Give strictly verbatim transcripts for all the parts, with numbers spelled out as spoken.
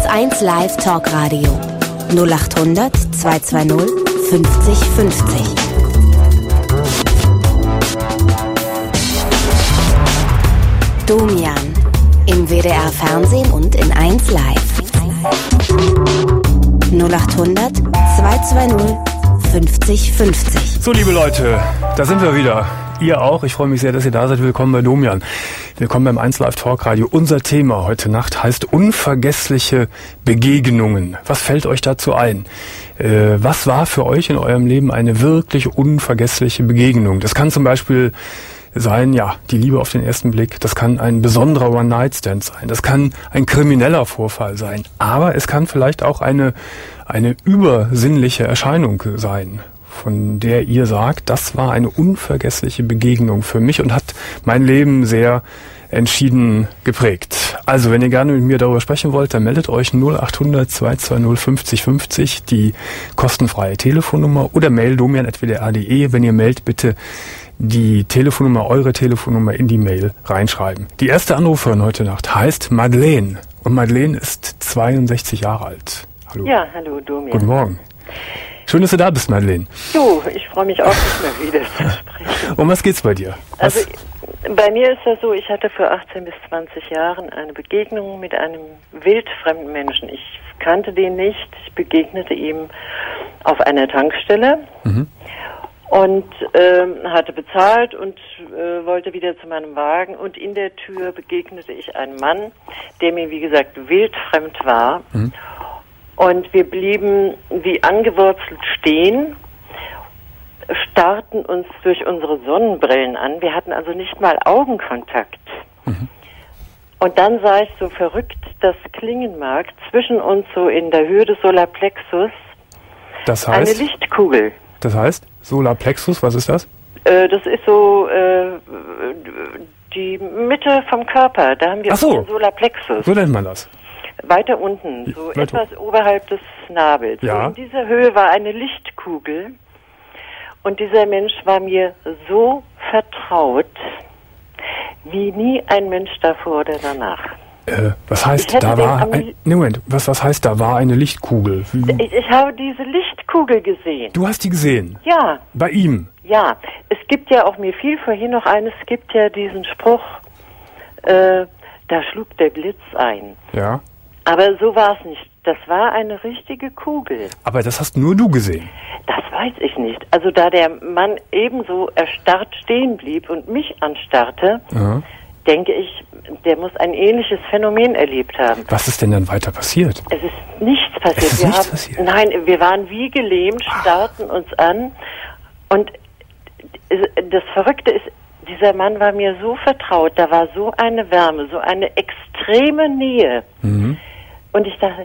eins Live Talkradio null acht hundert zweihundertzweißig fünfzig fünfzig. Domian im W D R Fernsehen und in eins Live. null acht hundert zweihundertzweißig fünfzig fünfzig. So, liebe Leute, da sind wir wieder. Ihr auch. Ich freue mich sehr, dass ihr da seid. Willkommen bei Domian. Willkommen beim eins Live Talkradio. Unser Thema heute Nacht heißt unvergessliche Begegnungen. Was fällt euch dazu ein? Äh, was war für euch in eurem Leben eine wirklich unvergessliche Begegnung? Das kann zum Beispiel sein, ja, die Liebe auf den ersten Blick. Das kann ein besonderer One-Night-Stand sein. Das kann ein krimineller Vorfall sein. Aber es kann vielleicht auch eine, eine übersinnliche Erscheinung sein, von der ihr sagt, das war eine unvergessliche Begegnung für mich und hat mein Leben sehr entschieden geprägt. Also, wenn ihr gerne mit mir darüber sprechen wollt, dann meldet euch null acht hundert zweihundertzweißig fünfzig fünfzig, die kostenfreie Telefonnummer, oder mail domian at w d r punkt d e. Wenn ihr mailt, bitte die Telefonnummer, eure Telefonnummer in die Mail reinschreiben. Die erste Anruferin heute Nacht heißt Madeleine und Madeleine ist zweiundsechzig Jahre alt. Hallo. Ja, hallo Domian. Guten Morgen. Schön, dass du da bist, Madeleine. Du, ich freue mich auch nicht mehr wieder zu sprechen. Um was geht's bei dir? Was? Also bei mir ist das so, ich hatte vor achtzehn bis zwanzig Jahren eine Begegnung mit einem wildfremden Menschen. Ich kannte den nicht, ich begegnete ihm auf einer Tankstelle mhm. und ähm, hatte bezahlt und äh, wollte wieder zu meinem Wagen, und in der Tür begegnete ich einem Mann, der mir, wie gesagt, wildfremd war. Mhm. Und wir blieben wie angewurzelt stehen, starrten uns durch unsere Sonnenbrillen an. Wir hatten also nicht mal Augenkontakt. Mhm. Und dann sah ich so verrückt das Klingenmark zwischen uns, so in der Höhe des Solarplexus, das heißt, eine Lichtkugel. Das heißt, Solarplexus, was ist das? Äh, das ist so äh, die Mitte vom Körper. Da haben wir Ach so. den Solarplexus. So nennt man das. Weiter unten, so Weiter. etwas oberhalb des Nabels. Ja. So in dieser Höhe war eine Lichtkugel, und dieser Mensch war mir so vertraut, wie nie ein Mensch davor oder danach. Äh, was heißt, da war ein, nee, Moment, was, was heißt, da war eine Lichtkugel? Ich, ich habe diese Lichtkugel gesehen. Du hast die gesehen? Ja. Bei ihm? Ja. Es gibt ja auch, mir fiel vorhin noch ein, es gibt ja diesen Spruch, äh, da schlug der Blitz ein. Ja. Aber so war es nicht. Das war eine richtige Kugel. Aber das hast nur du gesehen? Das weiß ich nicht. Also da der Mann ebenso erstarrt stehen blieb und mich anstarrte, ja, denke ich, der muss ein ähnliches Phänomen erlebt haben. Was ist denn dann weiter passiert? Es ist nichts passiert. Es ist wir nichts haben, passiert? Nein, wir waren wie gelähmt, starrten uns an, und das Verrückte ist, dieser Mann war mir so vertraut, da war so eine Wärme, so eine extreme Nähe. Mhm. Und ich dachte,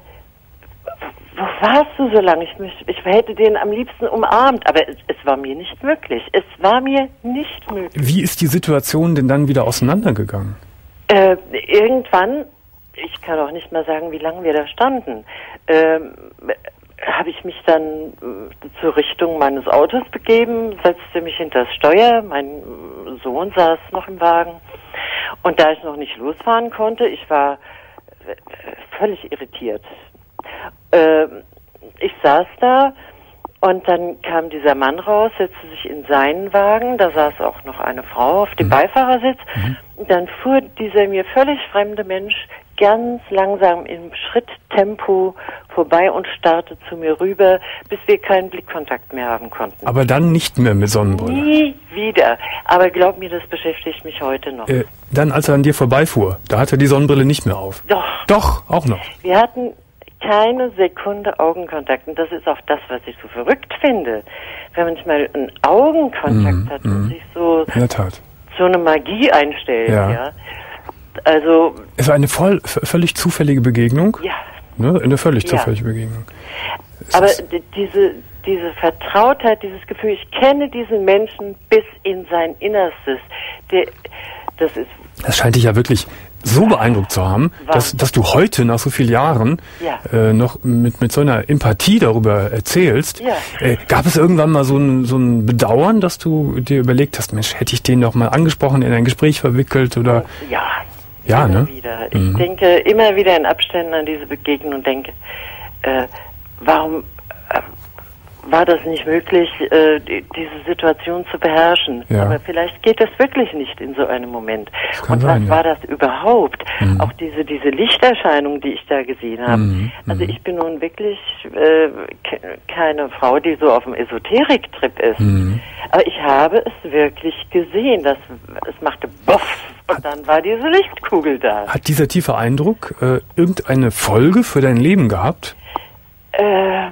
wo warst du so lange? Ich, ich hätte den am liebsten umarmt, aber es, es war mir nicht möglich. Es war mir nicht möglich. Wie ist die Situation denn dann wieder auseinandergegangen? Äh, irgendwann, ich kann auch nicht mal sagen, wie lange wir da standen, ähm, habe ich mich dann äh, zur Richtung meines Autos begeben, setzte mich hinter das Steuer, mein Sohn saß noch im Wagen, und da ich noch nicht losfahren konnte, ich war völlig irritiert. Äh, ich saß da, und dann kam dieser Mann raus, setzte sich in seinen Wagen, da saß auch noch eine Frau auf dem mhm. Beifahrersitz. Mhm. Und dann fuhr dieser mir völlig fremde Mensch ganz langsam im Schritttempo vorbei und starrte zu mir rüber, bis wir keinen Blickkontakt mehr haben konnten. Aber dann nicht mehr mit Sonnenbrille? Nie wieder. Aber glaub mir, das beschäftigt mich heute noch. Äh, dann, als er an dir vorbeifuhr, da hatte er die Sonnenbrille nicht mehr auf? Doch. Doch, auch noch? Wir hatten keine Sekunde Augenkontakt. Und das ist auch das, was ich so verrückt finde. Wenn man mal einen Augenkontakt mm, hat und mm. sich so, in der Tat. so eine Magie einstellt, ja. ja. Also. Es war eine voll, völlig zufällige Begegnung? Ja. Ne? Eine völlig ja. zufällige Begegnung. Es Aber diese, diese Vertrautheit, dieses Gefühl, ich kenne diesen Menschen bis in sein Innerstes, der, das ist. Das scheint dich ja wirklich so beeindruckt zu haben, dass, dass du heute nach so vielen Jahren ja. äh, noch mit, mit so einer Empathie darüber erzählst. Ja. Äh, gab es irgendwann mal so ein, so ein Bedauern, dass du dir überlegt hast, Mensch, hätte ich den doch mal angesprochen, in ein Gespräch verwickelt oder? Ja. Ja, immer ne? wieder. Ich Mhm. denke immer wieder in Abständen an diese Begegnung und denke, äh, warum äh, war das nicht möglich, äh, die, diese Situation zu beherrschen? Ja. Aber vielleicht geht das wirklich nicht in so einem Moment. Das kann Und sein, was ja. war das überhaupt? Mhm. Auch diese diese Lichterscheinung, die ich da gesehen habe. Mhm. Also Mhm. ich bin nun wirklich äh, ke keine Frau, die so auf dem Esoterik-Trip ist. Mhm. Aber ich habe es wirklich gesehen. Das, es machte Boff und dann war diese Lichtkugel da. Hat dieser tiefe Eindruck äh, irgendeine Folge für dein Leben gehabt? Ähm,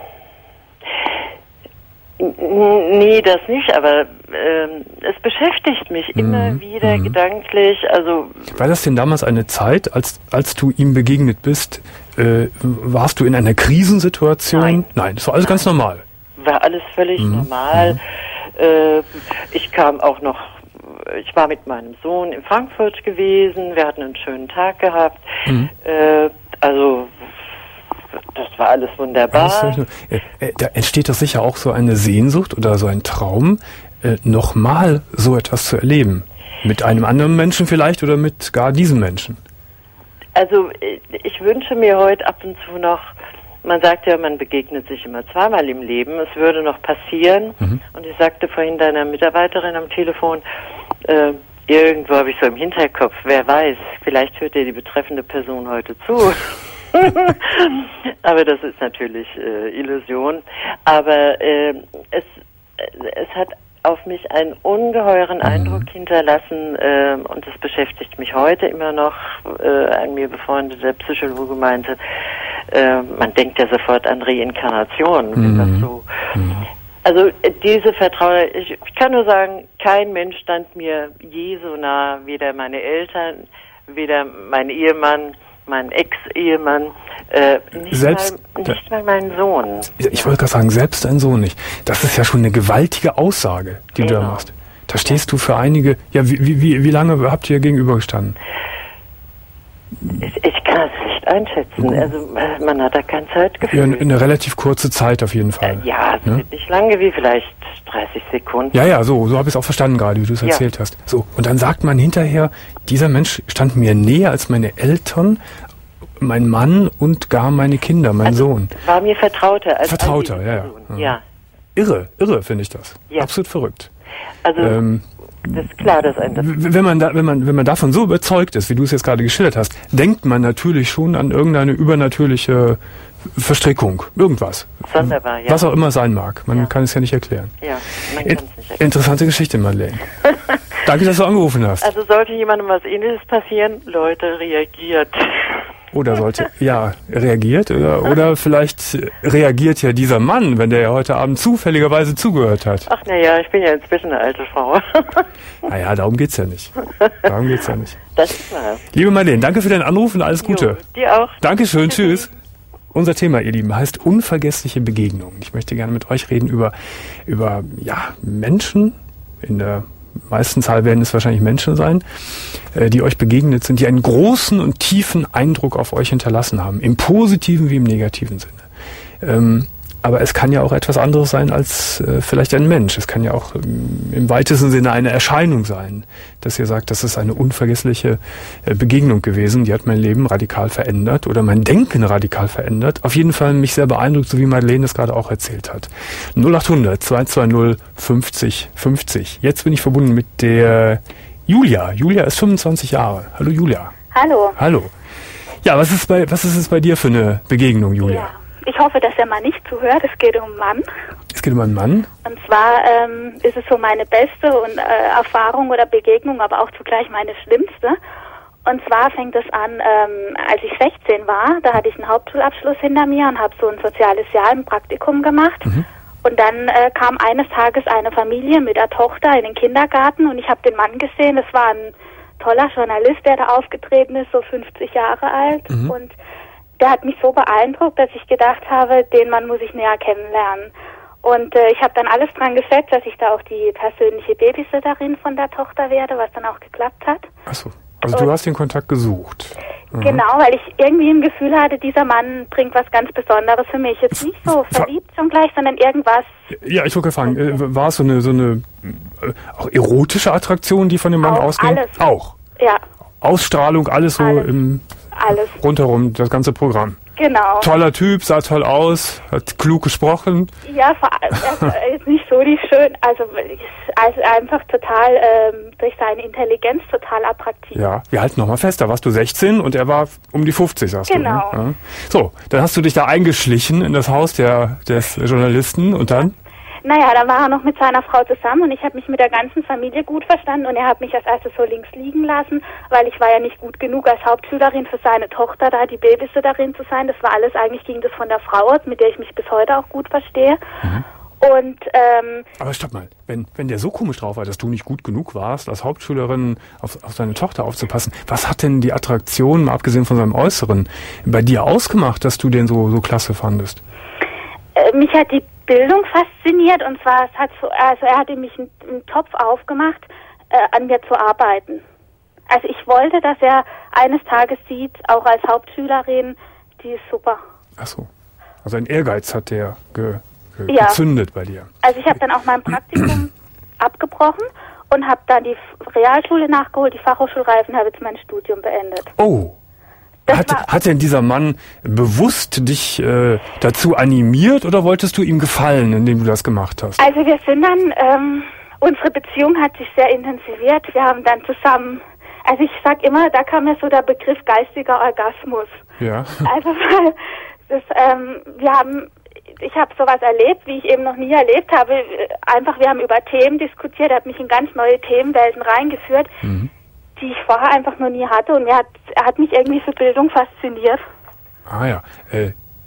n- nee, das nicht, aber ähm, es beschäftigt mich Mhm. immer wieder Mhm. gedanklich. Also War das denn damals eine Zeit, als, als du ihm begegnet bist, äh, warst du in einer Krisensituation? Nein. Nein, das war alles ganz normal. war alles völlig Mhm. normal. Äh, ich kam auch noch, ich war mit meinem Sohn in Frankfurt gewesen, wir hatten einen schönen Tag gehabt. Mhm. Äh, also das war alles wunderbar. Das, äh, äh, da entsteht doch sicher auch so eine Sehnsucht oder so ein Traum, äh, nochmal so etwas zu erleben. Mit einem anderen Menschen vielleicht oder mit gar diesem Menschen. Also ich wünsche mir heute ab und zu noch, man sagt ja, man begegnet sich immer zweimal im Leben, es würde noch passieren. Mhm. Und ich sagte vorhin deiner Mitarbeiterin am Telefon, äh, irgendwo habe ich so im Hinterkopf, wer weiß, vielleicht hört ja die betreffende Person heute zu. Aber das ist natürlich äh, Illusion. Aber äh, es, es hat auf mich einen ungeheuren Mhm. Eindruck hinterlassen äh, und das beschäftigt mich heute immer noch. Äh, ein mir befreundeter Psychologe meinte, äh, man denkt ja sofort an Reinkarnation, wenn Mhm. das so. Mhm. Also äh, diese Vertrauen, ich, ich kann nur sagen, kein Mensch stand mir je so nah, weder meine Eltern, weder mein Ehemann, mein Ex-Ehemann, äh, nicht, Selbst- mal, nicht mal mein Sohn. Ich wollte gerade sagen, selbst dein Sohn nicht. Das ist ja schon eine gewaltige Aussage, die du da Genau. machst. Da stehst du für einige, ja, wie, wie, wie, wie lange habt ihr gegenübergestanden? Ich, ich kann es nicht einschätzen. Also äh, man hat da kein Zeitgefühl. Ja, eine relativ kurze Zeit auf jeden Fall. Äh, ja, es Ne? wird nicht lange, wie vielleicht dreißig Sekunden. Ja, ja, so, so habe ich es auch verstanden gerade, wie du es Ja. erzählt hast. So, und dann sagt man hinterher, dieser Mensch stand mir näher als meine Eltern, mein Mann und gar meine Kinder, mein Also, Sohn. War mir vertrauter als Vertrauter, all diese ja, ja. Personen. Ja. Ja, Irre, irre finde ich das. Ja. Absolut verrückt. also Ähm, das ist klar, dass ein das w- wenn man da, wenn man, wenn man davon so überzeugt ist, wie du es jetzt gerade geschildert hast, denkt man natürlich schon an irgendeine übernatürliche Verstrickung, irgendwas. sonderbar, ja. Was auch immer sein mag. Man Ja. kann es ja nicht erklären. Ja, man In, kann es nicht erklären. interessante Geschichte, Madeleine. Danke, dass du angerufen hast. Also sollte jemandem was Ähnliches passieren, Leute, reagiert. Oder sollte, ja, reagiert oder, oder vielleicht reagiert ja dieser Mann, wenn der ja heute Abend zufälligerweise zugehört hat. Ach naja, ich bin ja inzwischen eine alte Frau. Naja, darum geht's ja nicht. Darum geht's ja nicht. Das ist wahr. Liebe Madeleine, danke für deinen Anruf und alles Gute. Jo, dir auch. Dankeschön, tschüss. Unser Thema, ihr Lieben, heißt unvergessliche Begegnungen. Ich möchte gerne mit euch reden über, über, ja, Menschen. In der meisten Zahl werden es wahrscheinlich Menschen sein, äh, die euch begegnet sind, die einen großen und tiefen Eindruck auf euch hinterlassen haben. Im positiven wie im negativen Sinne. Ähm, aber es kann ja auch etwas anderes sein als äh, vielleicht ein Mensch. Es kann ja auch ähm, im weitesten Sinne eine Erscheinung sein, dass ihr sagt, das ist eine unvergessliche äh, Begegnung gewesen, die hat mein Leben radikal verändert oder mein Denken radikal verändert. Auf jeden Fall mich sehr beeindruckt, so wie Madeleine es gerade auch erzählt hat. null acht hundert zwei zwei null fünfzig fünfzig. Jetzt bin ich verbunden mit der Julia. Julia ist fünfundzwanzig Jahre. Hallo Julia. Hallo. Hallo. Ja, was ist bei, was ist es bei dir für eine Begegnung, Julia? Ja. Ich hoffe, dass er mal nicht zuhört. Es geht um einen Mann. Es geht um einen Mann. Und zwar ähm, ist es so meine beste und, äh, Erfahrung oder Begegnung, aber auch zugleich meine schlimmste. Und zwar fängt es an, ähm, als ich sechzehn war, da hatte ich einen Hauptschulabschluss hinter mir und habe so ein soziales Jahr im Praktikum gemacht. Mhm. Und dann äh, kam eines Tages eine Familie mit der Tochter in den Kindergarten und ich habe den Mann gesehen. Das war ein toller Journalist, der da aufgetreten ist, so fünfzig Jahre alt. Mhm. Und der hat mich so beeindruckt, dass ich gedacht habe, den Mann muss ich näher kennenlernen. Und äh, ich habe dann alles dran gesetzt, dass ich da auch die persönliche Babysitterin von der Tochter werde, was dann auch geklappt hat. Ach so. Also du hast den Kontakt gesucht. Mhm. Genau, weil ich irgendwie ein Gefühl hatte, dieser Mann bringt was ganz Besonderes für mich. Jetzt nicht so Ver- verliebt schon gleich, sondern irgendwas. Ja, ich wollte gerade fragen, äh, war es so eine, so eine äh, auch erotische Attraktion, die von dem Mann Auch ausging? alles. Auch. Ja, Ausstrahlung, alles so Alles. im Alles. rundherum, das ganze Programm. Genau. Toller Typ, sah toll aus, hat klug gesprochen. Ja, vor allem, er ist nicht so die schön, also, ist also einfach total, ähm, durch seine Intelligenz total attraktiv. Ja, wir halten nochmal fest, da warst du sechzehn und er war um die fünfzig, sagst Genau. du. Ne? Ja. So, dann hast du dich da eingeschlichen in das Haus der, des Journalisten und dann? Naja, da war er noch mit seiner Frau zusammen und ich habe mich mit der ganzen Familie gut verstanden und er hat mich als erstes so links liegen lassen, weil ich war ja nicht gut genug als Hauptschülerin für seine Tochter, da die Babysitterin zu sein. Das war alles, eigentlich ging das von der Frau aus, mit der ich mich bis heute auch gut verstehe. Mhm. Und, ähm... Aber stopp mal, wenn, wenn der so komisch drauf war, dass du nicht gut genug warst, als Hauptschülerin auf, auf seine Tochter aufzupassen, was hat denn die Attraktion, mal abgesehen von seinem Äußeren, bei dir ausgemacht, dass du den so, so klasse fandest? Äh, mich hat die Bildung fasziniert und zwar, es hat so, also er hatte mich einen, einen Topf aufgemacht, äh, an mir zu arbeiten. Also ich wollte, dass er eines Tages sieht, auch als Hauptschülerin, die ist super. Ach so, also ein Ehrgeiz hat der ge, ge, ja. gezündet bei dir. Also ich habe dann auch mein Praktikum abgebrochen und habe dann die Realschule nachgeholt, die Fachhochschulreife und habe jetzt mein Studium beendet. Oh. Hat, hat denn dieser Mann bewusst dich äh, dazu animiert oder wolltest du ihm gefallen, indem du das gemacht hast? Also wir sind dann, ähm, unsere Beziehung hat sich sehr intensiviert. Wir haben dann zusammen, also ich sag immer, da kam mir so der Begriff geistiger Orgasmus. Ja. Also weil das, ähm, wir haben, ich habe sowas erlebt, wie ich eben noch nie erlebt habe. Einfach, wir haben über Themen diskutiert, er hat mich in ganz neue Themenwelten reingeführt. Mhm. Die ich vorher einfach noch nie hatte und er hat, er hat mich irgendwie für Bildung fasziniert. Ah ja. Äh,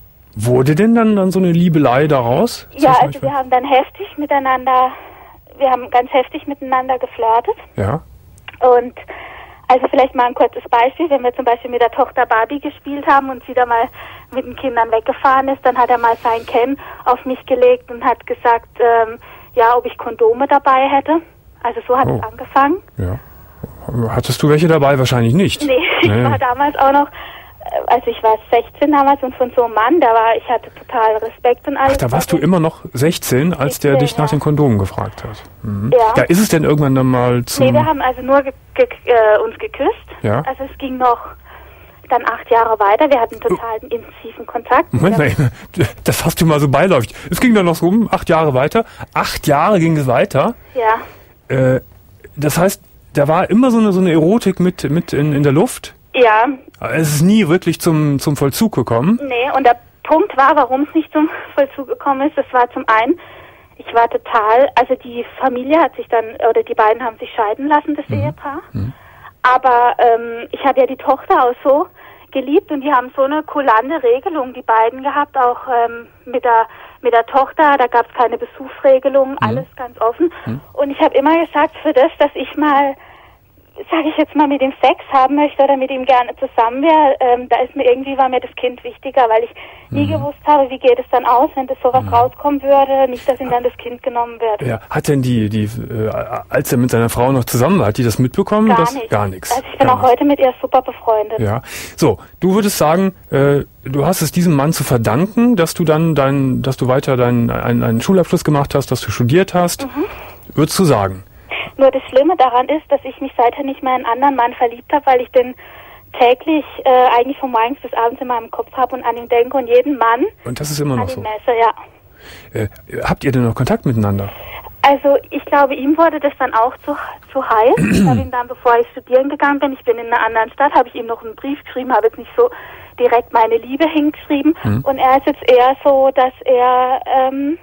wurde denn dann, dann so eine Liebelei daraus? Ja, also wir haben dann heftig miteinander, wir haben ganz heftig miteinander geflirtet. Ja. Und also vielleicht mal ein kurzes Beispiel, wenn wir zum Beispiel mit der Tochter Barbie gespielt haben und sie da mal mit den Kindern weggefahren ist, dann hat er mal sein Ken auf mich gelegt und hat gesagt, ähm, ja, ob ich Kondome dabei hätte. Also so hat oh. es angefangen. Ja. Hattest du welche dabei? Wahrscheinlich nicht. Nee, ich nee. war damals auch noch, also ich war sechzehn damals und von so einem Mann, da war, ich hatte total Respekt und alles. Ach, da warst du immer noch sechzehn, als der dich nach den Kondomen gefragt hat. Mhm. Ja. Ja, ist es denn irgendwann dann mal zum... Nee, wir haben also nur ge ge äh, uns geküsst. Ja. Also es ging noch dann acht Jahre weiter. Wir hatten total intensiven Kontakt. Moment mal, das hast du mal so beiläufig. Es ging dann noch so um acht Jahre weiter. Acht Jahre ging es weiter. Ja. Äh, das heißt, da war immer so eine, so eine Erotik mit, mit in, in der Luft? Ja. Es ist nie wirklich zum, zum Vollzug gekommen? Nee, und der Punkt war, warum es nicht zum Vollzug gekommen ist, das war zum einen, ich war total, also die Familie hat sich dann, oder die beiden haben sich scheiden lassen, das mhm. Ehepaar. Mhm. Aber ähm, ich habe ja die Tochter auch so geliebt und die haben so eine kulante Regelung, die beiden gehabt, auch ähm, mit der mit der Tochter, da gab es keine Besuchsregelung, mhm. alles ganz offen. Mhm. Und ich habe immer gesagt, für das, dass ich mal, sage ich jetzt mal, mit ihm Sex haben möchte oder mit ihm gerne zusammen wäre, ähm, da ist mir irgendwie, war mir das Kind wichtiger, weil ich nie mhm. gewusst habe, wie geht es dann aus, wenn das sowas mhm. rauskommen würde, nicht, dass ihm dann das Kind genommen wird. Ja, hat denn die, die äh, als er mit seiner Frau noch zusammen war, hat die das mitbekommen? Gar das, nichts. Gar nichts. Also ich bin gar auch nicht. heute mit ihr super befreundet. Ja, so, du würdest sagen, äh, du hast es diesem Mann zu verdanken, dass du dann dein, dass du weiter deinen einen, einen Schulabschluss gemacht hast, dass du studiert hast. Mhm. Würdest du sagen? Nur das Schlimme daran ist, dass ich mich seither nicht mehr in einen anderen Mann verliebt habe, weil ich den täglich äh, eigentlich von morgens bis abends in meinem Kopf habe und an ihn denke und jeden Mann. Und das ist immer noch an so? Messe, ja. Äh, habt ihr denn noch Kontakt miteinander? Also ich glaube, ihm wurde das dann auch zu, zu heiß. Ich habe ihm dann, bevor ich studieren gegangen bin, ich bin in einer anderen Stadt, habe ich ihm noch einen Brief geschrieben, habe jetzt nicht so direkt meine Liebe hingeschrieben. Mhm. Und er ist jetzt eher so, dass er... Ähm,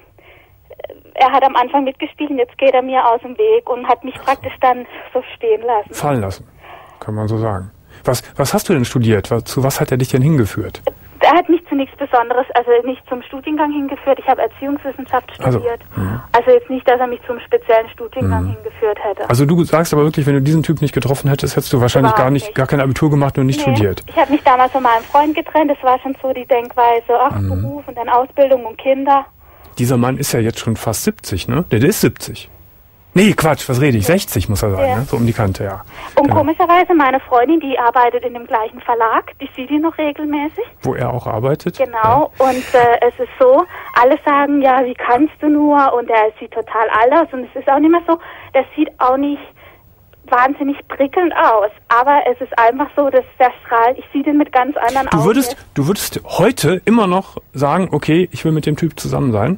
er hat am Anfang mitgespielt und jetzt geht er mir aus dem Weg und hat mich praktisch dann so stehen lassen. Fallen lassen, kann man so sagen. Was, was hast du denn studiert? Was, zu was hat er dich denn hingeführt? Er hat mich zu nichts Besonderes, also nicht zum Studiengang hingeführt. Ich habe Erziehungswissenschaft studiert. Also, also jetzt nicht, dass er mich zum speziellen Studiengang mhm. hingeführt hätte. Also du sagst aber wirklich, wenn du diesen Typ nicht getroffen hättest, hättest du wahrscheinlich gar nicht, nicht, gar kein Abitur gemacht und nicht nee. studiert. Ich habe mich damals von meinem Freund getrennt. Das war schon so die Denkweise, ach, mhm. Beruf und dann Ausbildung und Kinder. Dieser Mann ist ja jetzt schon fast siebzig, ne? Der, der ist siebzig. Nee, Quatsch, was rede ich? sechzig muss er sein, ja. ne? So um die Kante, ja. Und genau. Komischerweise, meine Freundin, die arbeitet in dem gleichen Verlag, die sieht ihn noch regelmäßig. Wo er auch arbeitet? Genau, ja. Und äh, es ist so, alle sagen, ja, wie kannst du nur? Und er sieht total alt aus. Und es ist auch nicht mehr so, der sieht auch nicht wahnsinnig prickelnd aus. Aber es ist einfach so, dass der Strahl, ich sehe den mit ganz anderen Du Augen. würdest, du würdest heute immer noch sagen, okay, ich will mit dem Typ zusammen sein?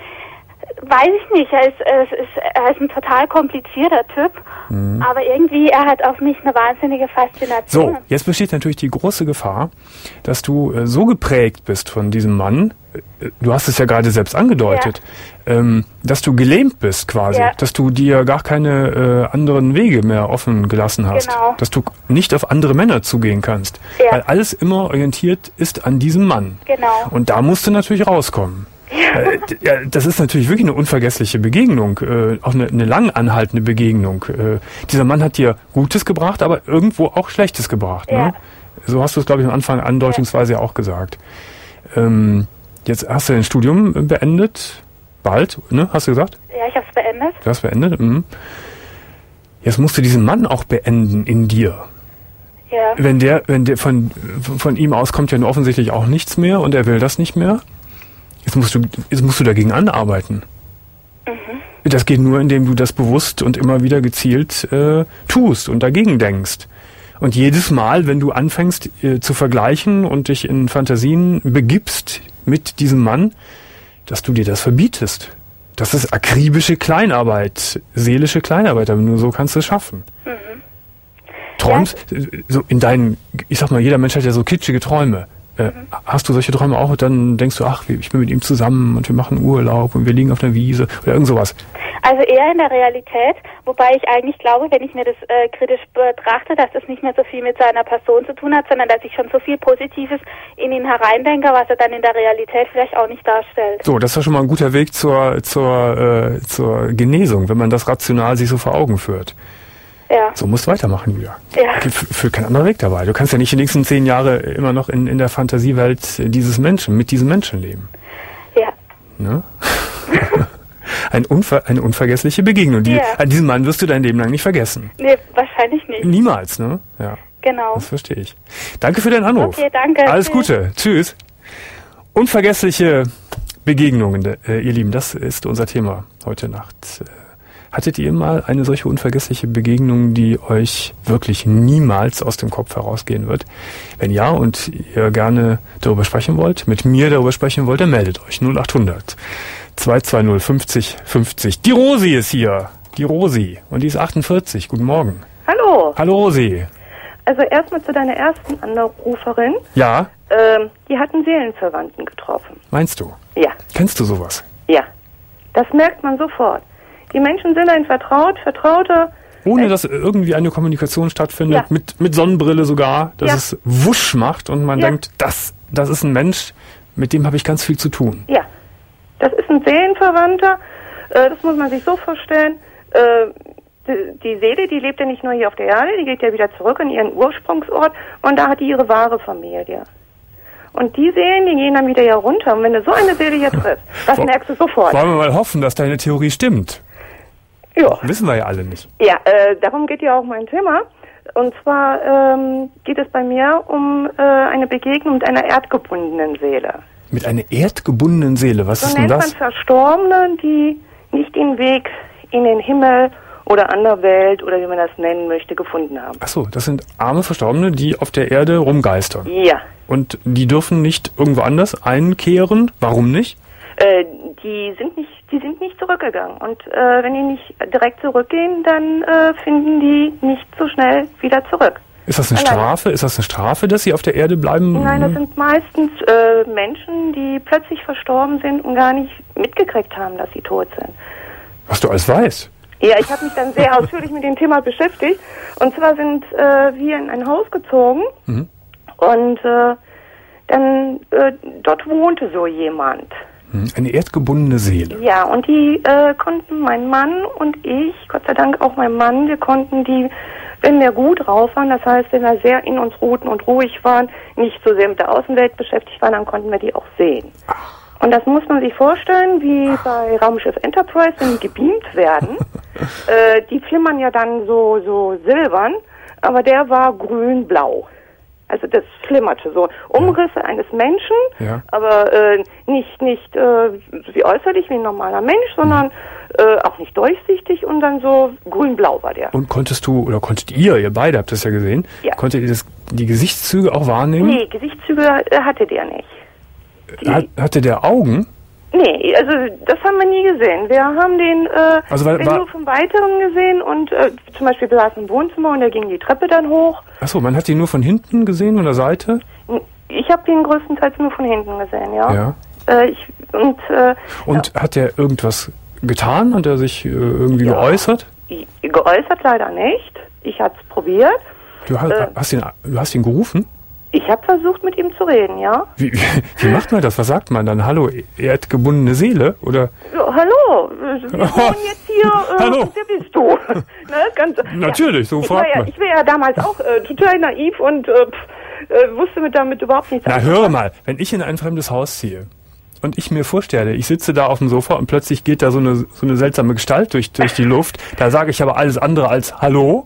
Weiß ich nicht. Er ist, er ist, er ist ein total komplizierter Typ. Mhm. Aber irgendwie, er hat auf mich eine wahnsinnige Faszination. So, jetzt besteht natürlich die große Gefahr, dass du äh, so geprägt bist von diesem Mann, äh, du hast es ja gerade selbst angedeutet, ja. ähm, dass du gelähmt bist quasi, ja. dass du dir gar keine äh, anderen Wege mehr offen gelassen hast, genau. dass du nicht auf andere Männer zugehen kannst, ja. weil alles immer orientiert ist an diesem Mann. Genau. Und da musst du natürlich rauskommen. Äh, ja, das ist natürlich wirklich eine unvergessliche Begegnung, äh, auch eine, eine lang anhaltende Begegnung. Äh, dieser Mann hat dir Gutes gebracht, aber irgendwo auch Schlechtes gebracht. Ja. Ne? So hast du es, glaube ich, am Anfang andeutungsweise ja auch gesagt. Ähm, jetzt hast du dein Studium beendet, bald, ne? Hast du gesagt? Ja, ich habe es beendet. Du hast beendet. Mhm. Jetzt musst du diesen Mann auch beenden in dir. Ja. Wenn der, wenn der von von ihm aus kommt ja nun offensichtlich auch nichts mehr und er will das nicht mehr. Jetzt musst du, jetzt musst du dagegen anarbeiten. Mhm. Das geht nur, indem du das bewusst und immer wieder gezielt äh, tust und dagegen denkst. Und jedes Mal, wenn du anfängst äh, zu vergleichen und dich in Fantasien begibst mit diesem Mann, dass du dir das verbietest. Das ist akribische Kleinarbeit, seelische Kleinarbeit, aber nur so kannst du es schaffen. Mhm. Träumst, ja. so in deinen, ich sag mal, jeder Mensch hat ja so kitschige Träume. Äh, mhm. Hast du solche Träume auch und dann denkst du, ach, ich bin mit ihm zusammen und wir machen Urlaub und wir liegen auf einer Wiese oder irgend sowas? Also eher in der Realität, wobei ich eigentlich glaube, wenn ich mir das äh, kritisch betrachte, dass das nicht mehr so viel mit seiner Person zu tun hat, sondern dass ich schon so viel Positives in ihn hereindenke, was er dann in der Realität vielleicht auch nicht darstellt. So, das ist ja schon mal ein guter Weg zur, zur, äh, zur Genesung, wenn man das rational sich so vor Augen führt. Ja. So musst du weitermachen, Julia. Ja. Führt kein anderer Weg dabei. Du kannst ja nicht die nächsten zehn Jahre immer noch in, in der Fantasiewelt dieses Menschen, mit diesem Menschen leben. Ja. Ne? Ein Unver- eine unvergessliche Begegnung. Die, ja. An diesem Mann wirst du dein Leben lang nicht vergessen. Nee, wahrscheinlich nicht. Niemals, ne? Ja. Genau. Das verstehe ich. Danke für deinen Anruf. Okay, danke. Alles Tschüss. Gute. Tschüss. Unvergessliche Begegnungen, äh, ihr Lieben, das ist unser Thema heute Nacht. Hattet ihr mal eine solche unvergessliche Begegnung, die euch wirklich niemals aus dem Kopf herausgehen wird? Wenn ja und ihr gerne darüber sprechen wollt, mit mir darüber sprechen wollt, dann meldet euch null acht hundert zwei zwei null fünfzig fünfzig. Die Rosi ist hier. Die Rosi. Und die ist achtundvierzig. Guten Morgen. Hallo. Hallo Rosi. Also erstmal zu deiner ersten Anruferin. Ja. Ähm, die hat einen Seelenverwandten getroffen. Meinst du? Ja. Kennst du sowas? Ja. Das merkt man sofort. Die Menschen sind ein vertraut, vertrauter. Ohne dass irgendwie eine Kommunikation stattfindet, ja. mit, mit Sonnenbrille sogar, dass ja. es wusch macht und man ja. denkt, das, das ist ein Mensch, mit dem habe ich ganz viel zu tun. Ja, das ist ein Seelenverwandter, äh, das muss man sich so vorstellen. Äh, die, die Seele, die lebt ja nicht nur hier auf der Erde, die geht ja wieder zurück in ihren Ursprungsort und da hat die ihre wahre Familie. Und die Seelen, die gehen dann wieder hier runter. Und wenn du so eine Seele hier triffst, das Wo, merkst du sofort. Wollen wir mal hoffen, dass deine Theorie stimmt? Ja. Wissen wir ja alle nicht. Ja, äh, darum geht ja auch mein Thema. Und zwar ähm, geht es bei mir um äh, eine Begegnung mit einer erdgebundenen Seele. Mit einer erdgebundenen Seele? Was so ist denn das? So nennt man Verstorbene, die nicht den Weg in den Himmel oder Anderwelt oder wie man das nennen möchte, gefunden haben. Ach so, das sind arme Verstorbene, die auf der Erde rumgeistern. Ja. Und die dürfen nicht irgendwo anders einkehren? Warum nicht? Äh, die sind nicht, die sind nicht zurückgegangen. Und äh, wenn die nicht direkt zurückgehen, dann äh, finden die nicht so schnell wieder zurück. Ist das eine Allein. Strafe? Ist das eine Strafe, dass sie auf der Erde bleiben? Nein, das sind meistens äh, Menschen, die plötzlich verstorben sind und gar nicht mitgekriegt haben, dass sie tot sind. Was du alles weißt? Ja, ich habe mich dann sehr ausführlich mit dem Thema beschäftigt. Und zwar sind äh, wir in ein Haus gezogen mhm. und äh, dann äh, dort wohnte so jemand. Eine erdgebundene Seele. Ja, und die äh, konnten, mein Mann und ich, Gott sei Dank auch mein Mann, wir konnten die, wenn wir gut drauf waren, das heißt, wenn wir sehr in uns ruhten und ruhig waren, nicht so sehr mit der Außenwelt beschäftigt waren, dann konnten wir die auch sehen. Ach. Und das muss man sich vorstellen, wie Ach. bei Raumschiff Enterprise, wenn die gebeamt werden. äh, die flimmern ja dann so, so silbern, aber der war grün-blau. Also das schlimmerte so. Umrisse ja. eines Menschen, ja. aber äh, nicht nicht äh, wie äußerlich wie ein normaler Mensch, sondern mhm. äh, auch nicht durchsichtig und dann so grün-blau war der. Und konntest du, oder konntet ihr, ihr beide habt das ja gesehen, ja. konntet ihr das, die Gesichtszüge auch wahrnehmen? Nee, Gesichtszüge äh, hatte der nicht. Die, Hat, hatte der Augen? Nee, also das haben wir nie gesehen. Wir haben den äh, also, weil, war, nur vom Weiteren gesehen und äh, zum Beispiel wir saßen im Wohnzimmer und der ging die Treppe dann hoch. Achso, man hat ihn nur von hinten gesehen, von der Seite? Ich habe ihn größtenteils nur von hinten gesehen, ja. Ja. Äh, ich, und äh, und ja. hat er irgendwas getan? Hat er sich äh, irgendwie ja. geäußert? Geäußert leider nicht. Ich habe es probiert. Du hast, äh, hast ihn, du hast ihn gerufen? Ich habe versucht, mit ihm zu reden, ja. Wie, wie, wie macht man das? Was sagt man dann? Hallo, erdgebundene Seele? Oder? Ja, hallo, wir wohnen jetzt hier. Äh, hallo. Wer bist du? ne, ganz, Natürlich, ja, so fragt ja, man. Ich war ja damals auch äh, total naiv und äh, pff, äh, wusste mit damit überhaupt nichts. Na, höre mal, wenn ich in ein fremdes Haus ziehe und ich mir vorstelle, ich sitze da auf dem Sofa und plötzlich geht da so eine, so eine seltsame Gestalt durch, durch die Luft, da sage ich aber alles andere als Hallo.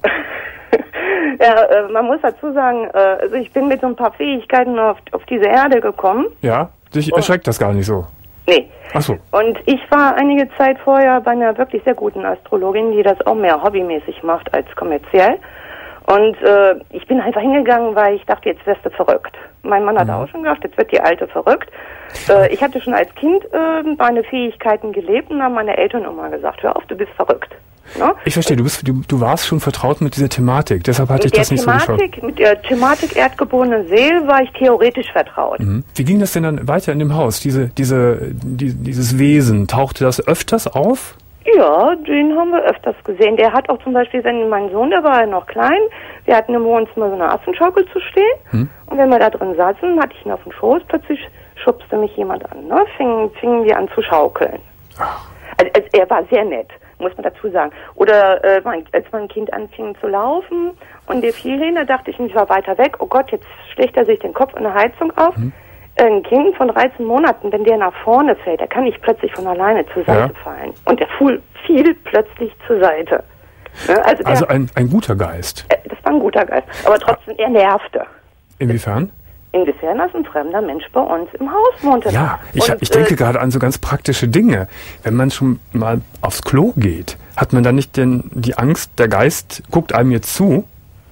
Ja, äh, man muss dazu sagen, äh, also ich bin mit so ein paar Fähigkeiten auf, auf diese Erde gekommen. Ja, dich oh. erschreckt das gar nicht so. Nee. Ach so. Und ich war einige Zeit vorher bei einer wirklich sehr guten Astrologin, die das auch mehr hobbymäßig macht als kommerziell. Und äh, ich bin einfach hingegangen, weil ich dachte, jetzt wärst du verrückt. Mein Mann hat mhm. auch schon gedacht, jetzt wird die Alte verrückt. Äh, ich hatte schon als Kind äh, meine Fähigkeiten gelebt und haben meine Eltern immer gesagt, hör auf, du bist verrückt. No? Ich verstehe, du, bist, du, du warst schon vertraut mit dieser Thematik, deshalb hatte ich das nicht Thematik, so geschaut. Mit der Thematik erdgeborene Seele war ich theoretisch vertraut. Mhm. Wie ging das denn dann weiter in dem Haus? Diese, diese, die, dieses Wesen, tauchte das öfters auf? Ja, den haben wir öfters gesehen. Der hat auch zum Beispiel, wenn mein Sohn, der war ja noch klein, wir hatten im Wohnzimmer so eine Affenschaukel zu stehen. Hm. Und wenn wir da drin saßen, hatte ich ihn auf dem Schoß, plötzlich schubste mich jemand an. Ne? Fingen, fingen wir an zu schaukeln. Also, also er war sehr nett, muss man dazu sagen. Oder äh, mein, als mein Kind anfing zu laufen und der fiel hin, da dachte ich, ich war weiter weg. Oh Gott, jetzt schlägt er sich den Kopf in der Heizung auf. Hm. Ein Kind von dreizehn Monaten, wenn der nach vorne fällt, der kann nicht plötzlich von alleine zur Seite ja. fallen. Und der fiel, fiel plötzlich zur Seite. Ne? Also, der, also ein, ein guter Geist. Äh, das war ein guter Geist. Aber trotzdem, er nervte. Inwiefern? Inwiefern, dass ein fremder Mensch bei uns im Haus wohnte. Ja, ich, Und, ich denke äh, gerade an so ganz praktische Dinge. Wenn man schon mal aufs Klo geht, hat man dann nicht denn die Angst, der Geist guckt einem jetzt zu?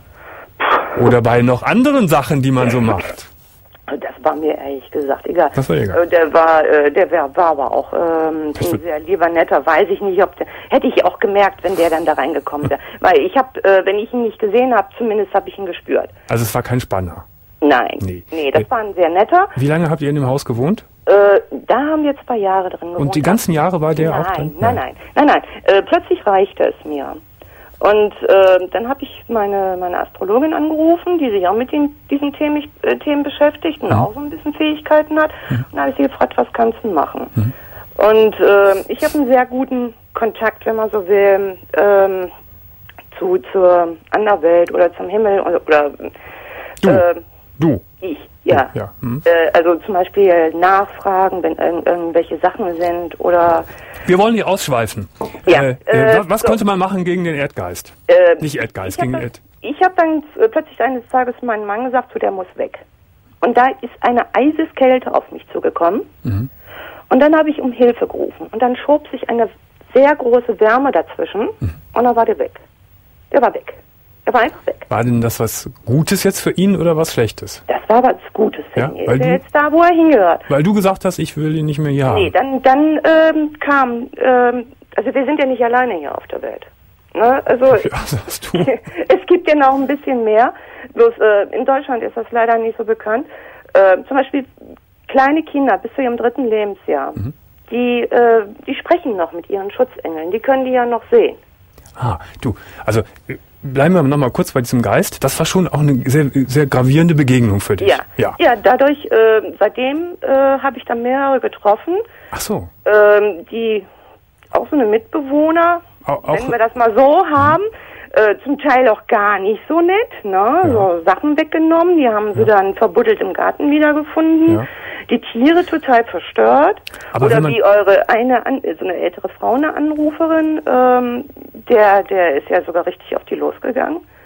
Oder bei noch anderen Sachen, die man so macht? Das war mir ehrlich gesagt egal. Das war egal. Der war, der war, war aber auch ähm, ein sehr lieber netter. Weiß ich nicht, ob der, hätte ich auch gemerkt, wenn der dann da reingekommen wäre. Weil ich habe, äh, wenn ich ihn nicht gesehen habe, zumindest habe ich ihn gespürt. Also es war kein Spanner? Nein, nee, nee das nee. war ein sehr netter. Wie lange habt ihr in dem Haus gewohnt? Äh, da haben wir zwei Jahre drin gewohnt. Und die ganzen Jahre war der nein, auch drin? Nein, nein, nein, nein. nein. Äh, plötzlich reichte es mir. Und äh, dann habe ich meine meine Astrologin angerufen, die sich auch mit den, diesen Themen, äh, Themen beschäftigt und mhm. auch so ein bisschen Fähigkeiten hat. Mhm. Und dann habe ich sie gefragt, was kannst du machen? Mhm. Und äh, ich habe einen sehr guten Kontakt, wenn man so will, ähm, zu zur Anderwelt oder zum Himmel oder, oder du, äh, du. ich, ja. Du, ja. Mhm. Äh, also zum Beispiel nachfragen, wenn irg irgendwelche Sachen sind oder wir wollen hier ausschweifen. Ja, äh, äh, was was so. konnte man machen gegen den Erdgeist? Äh, Nicht Erdgeist, gegen das, Erd. Ich habe dann äh, plötzlich eines Tages meinem Mann gesagt, so, der muss weg. Und da ist eine Eiseskälte auf mich zugekommen. Mhm. Und dann habe ich um Hilfe gerufen. Und dann schob sich eine sehr große Wärme dazwischen. Mhm. Und dann war der weg. Der war weg. Er war einfach weg. War denn das was Gutes jetzt für ihn oder was Schlechtes? Das war was Gutes für ja, ihn. Weil ist du, er jetzt da, wo er hingehört. Weil du gesagt hast, ich will ihn nicht mehr hier haben. Nee, dann, dann ähm, kam, ähm, also wir sind ja nicht alleine hier auf der Welt. Ne? Also ja, sagst du. Es gibt ja noch ein bisschen mehr. Bloß äh, in Deutschland ist das leider nicht so bekannt. Äh, zum Beispiel kleine Kinder bis zu ihrem dritten Lebensjahr, mhm. die, äh, die sprechen noch mit ihren Schutzengeln. Die können die ja noch sehen. Ah, du, also bleiben wir noch mal kurz bei diesem Geist. Das war schon auch eine sehr, sehr gravierende Begegnung für dich. Ja, ja. ja dadurch, äh, seitdem äh, habe ich dann mehrere getroffen. Ach so. Ähm, die, auch so eine Mitbewohner, auch, auch, wenn wir das mal so haben, äh, zum Teil auch gar nicht so nett, ne? Ja. So Sachen weggenommen, die haben sie ja. dann verbuddelt im Garten wiedergefunden. Ja. Die Tiere total verstört. Aber oder wie eure eine, so eine ältere Frau, eine Anruferin, ähm, der, der ist ja sogar richtig auf die losgegangen.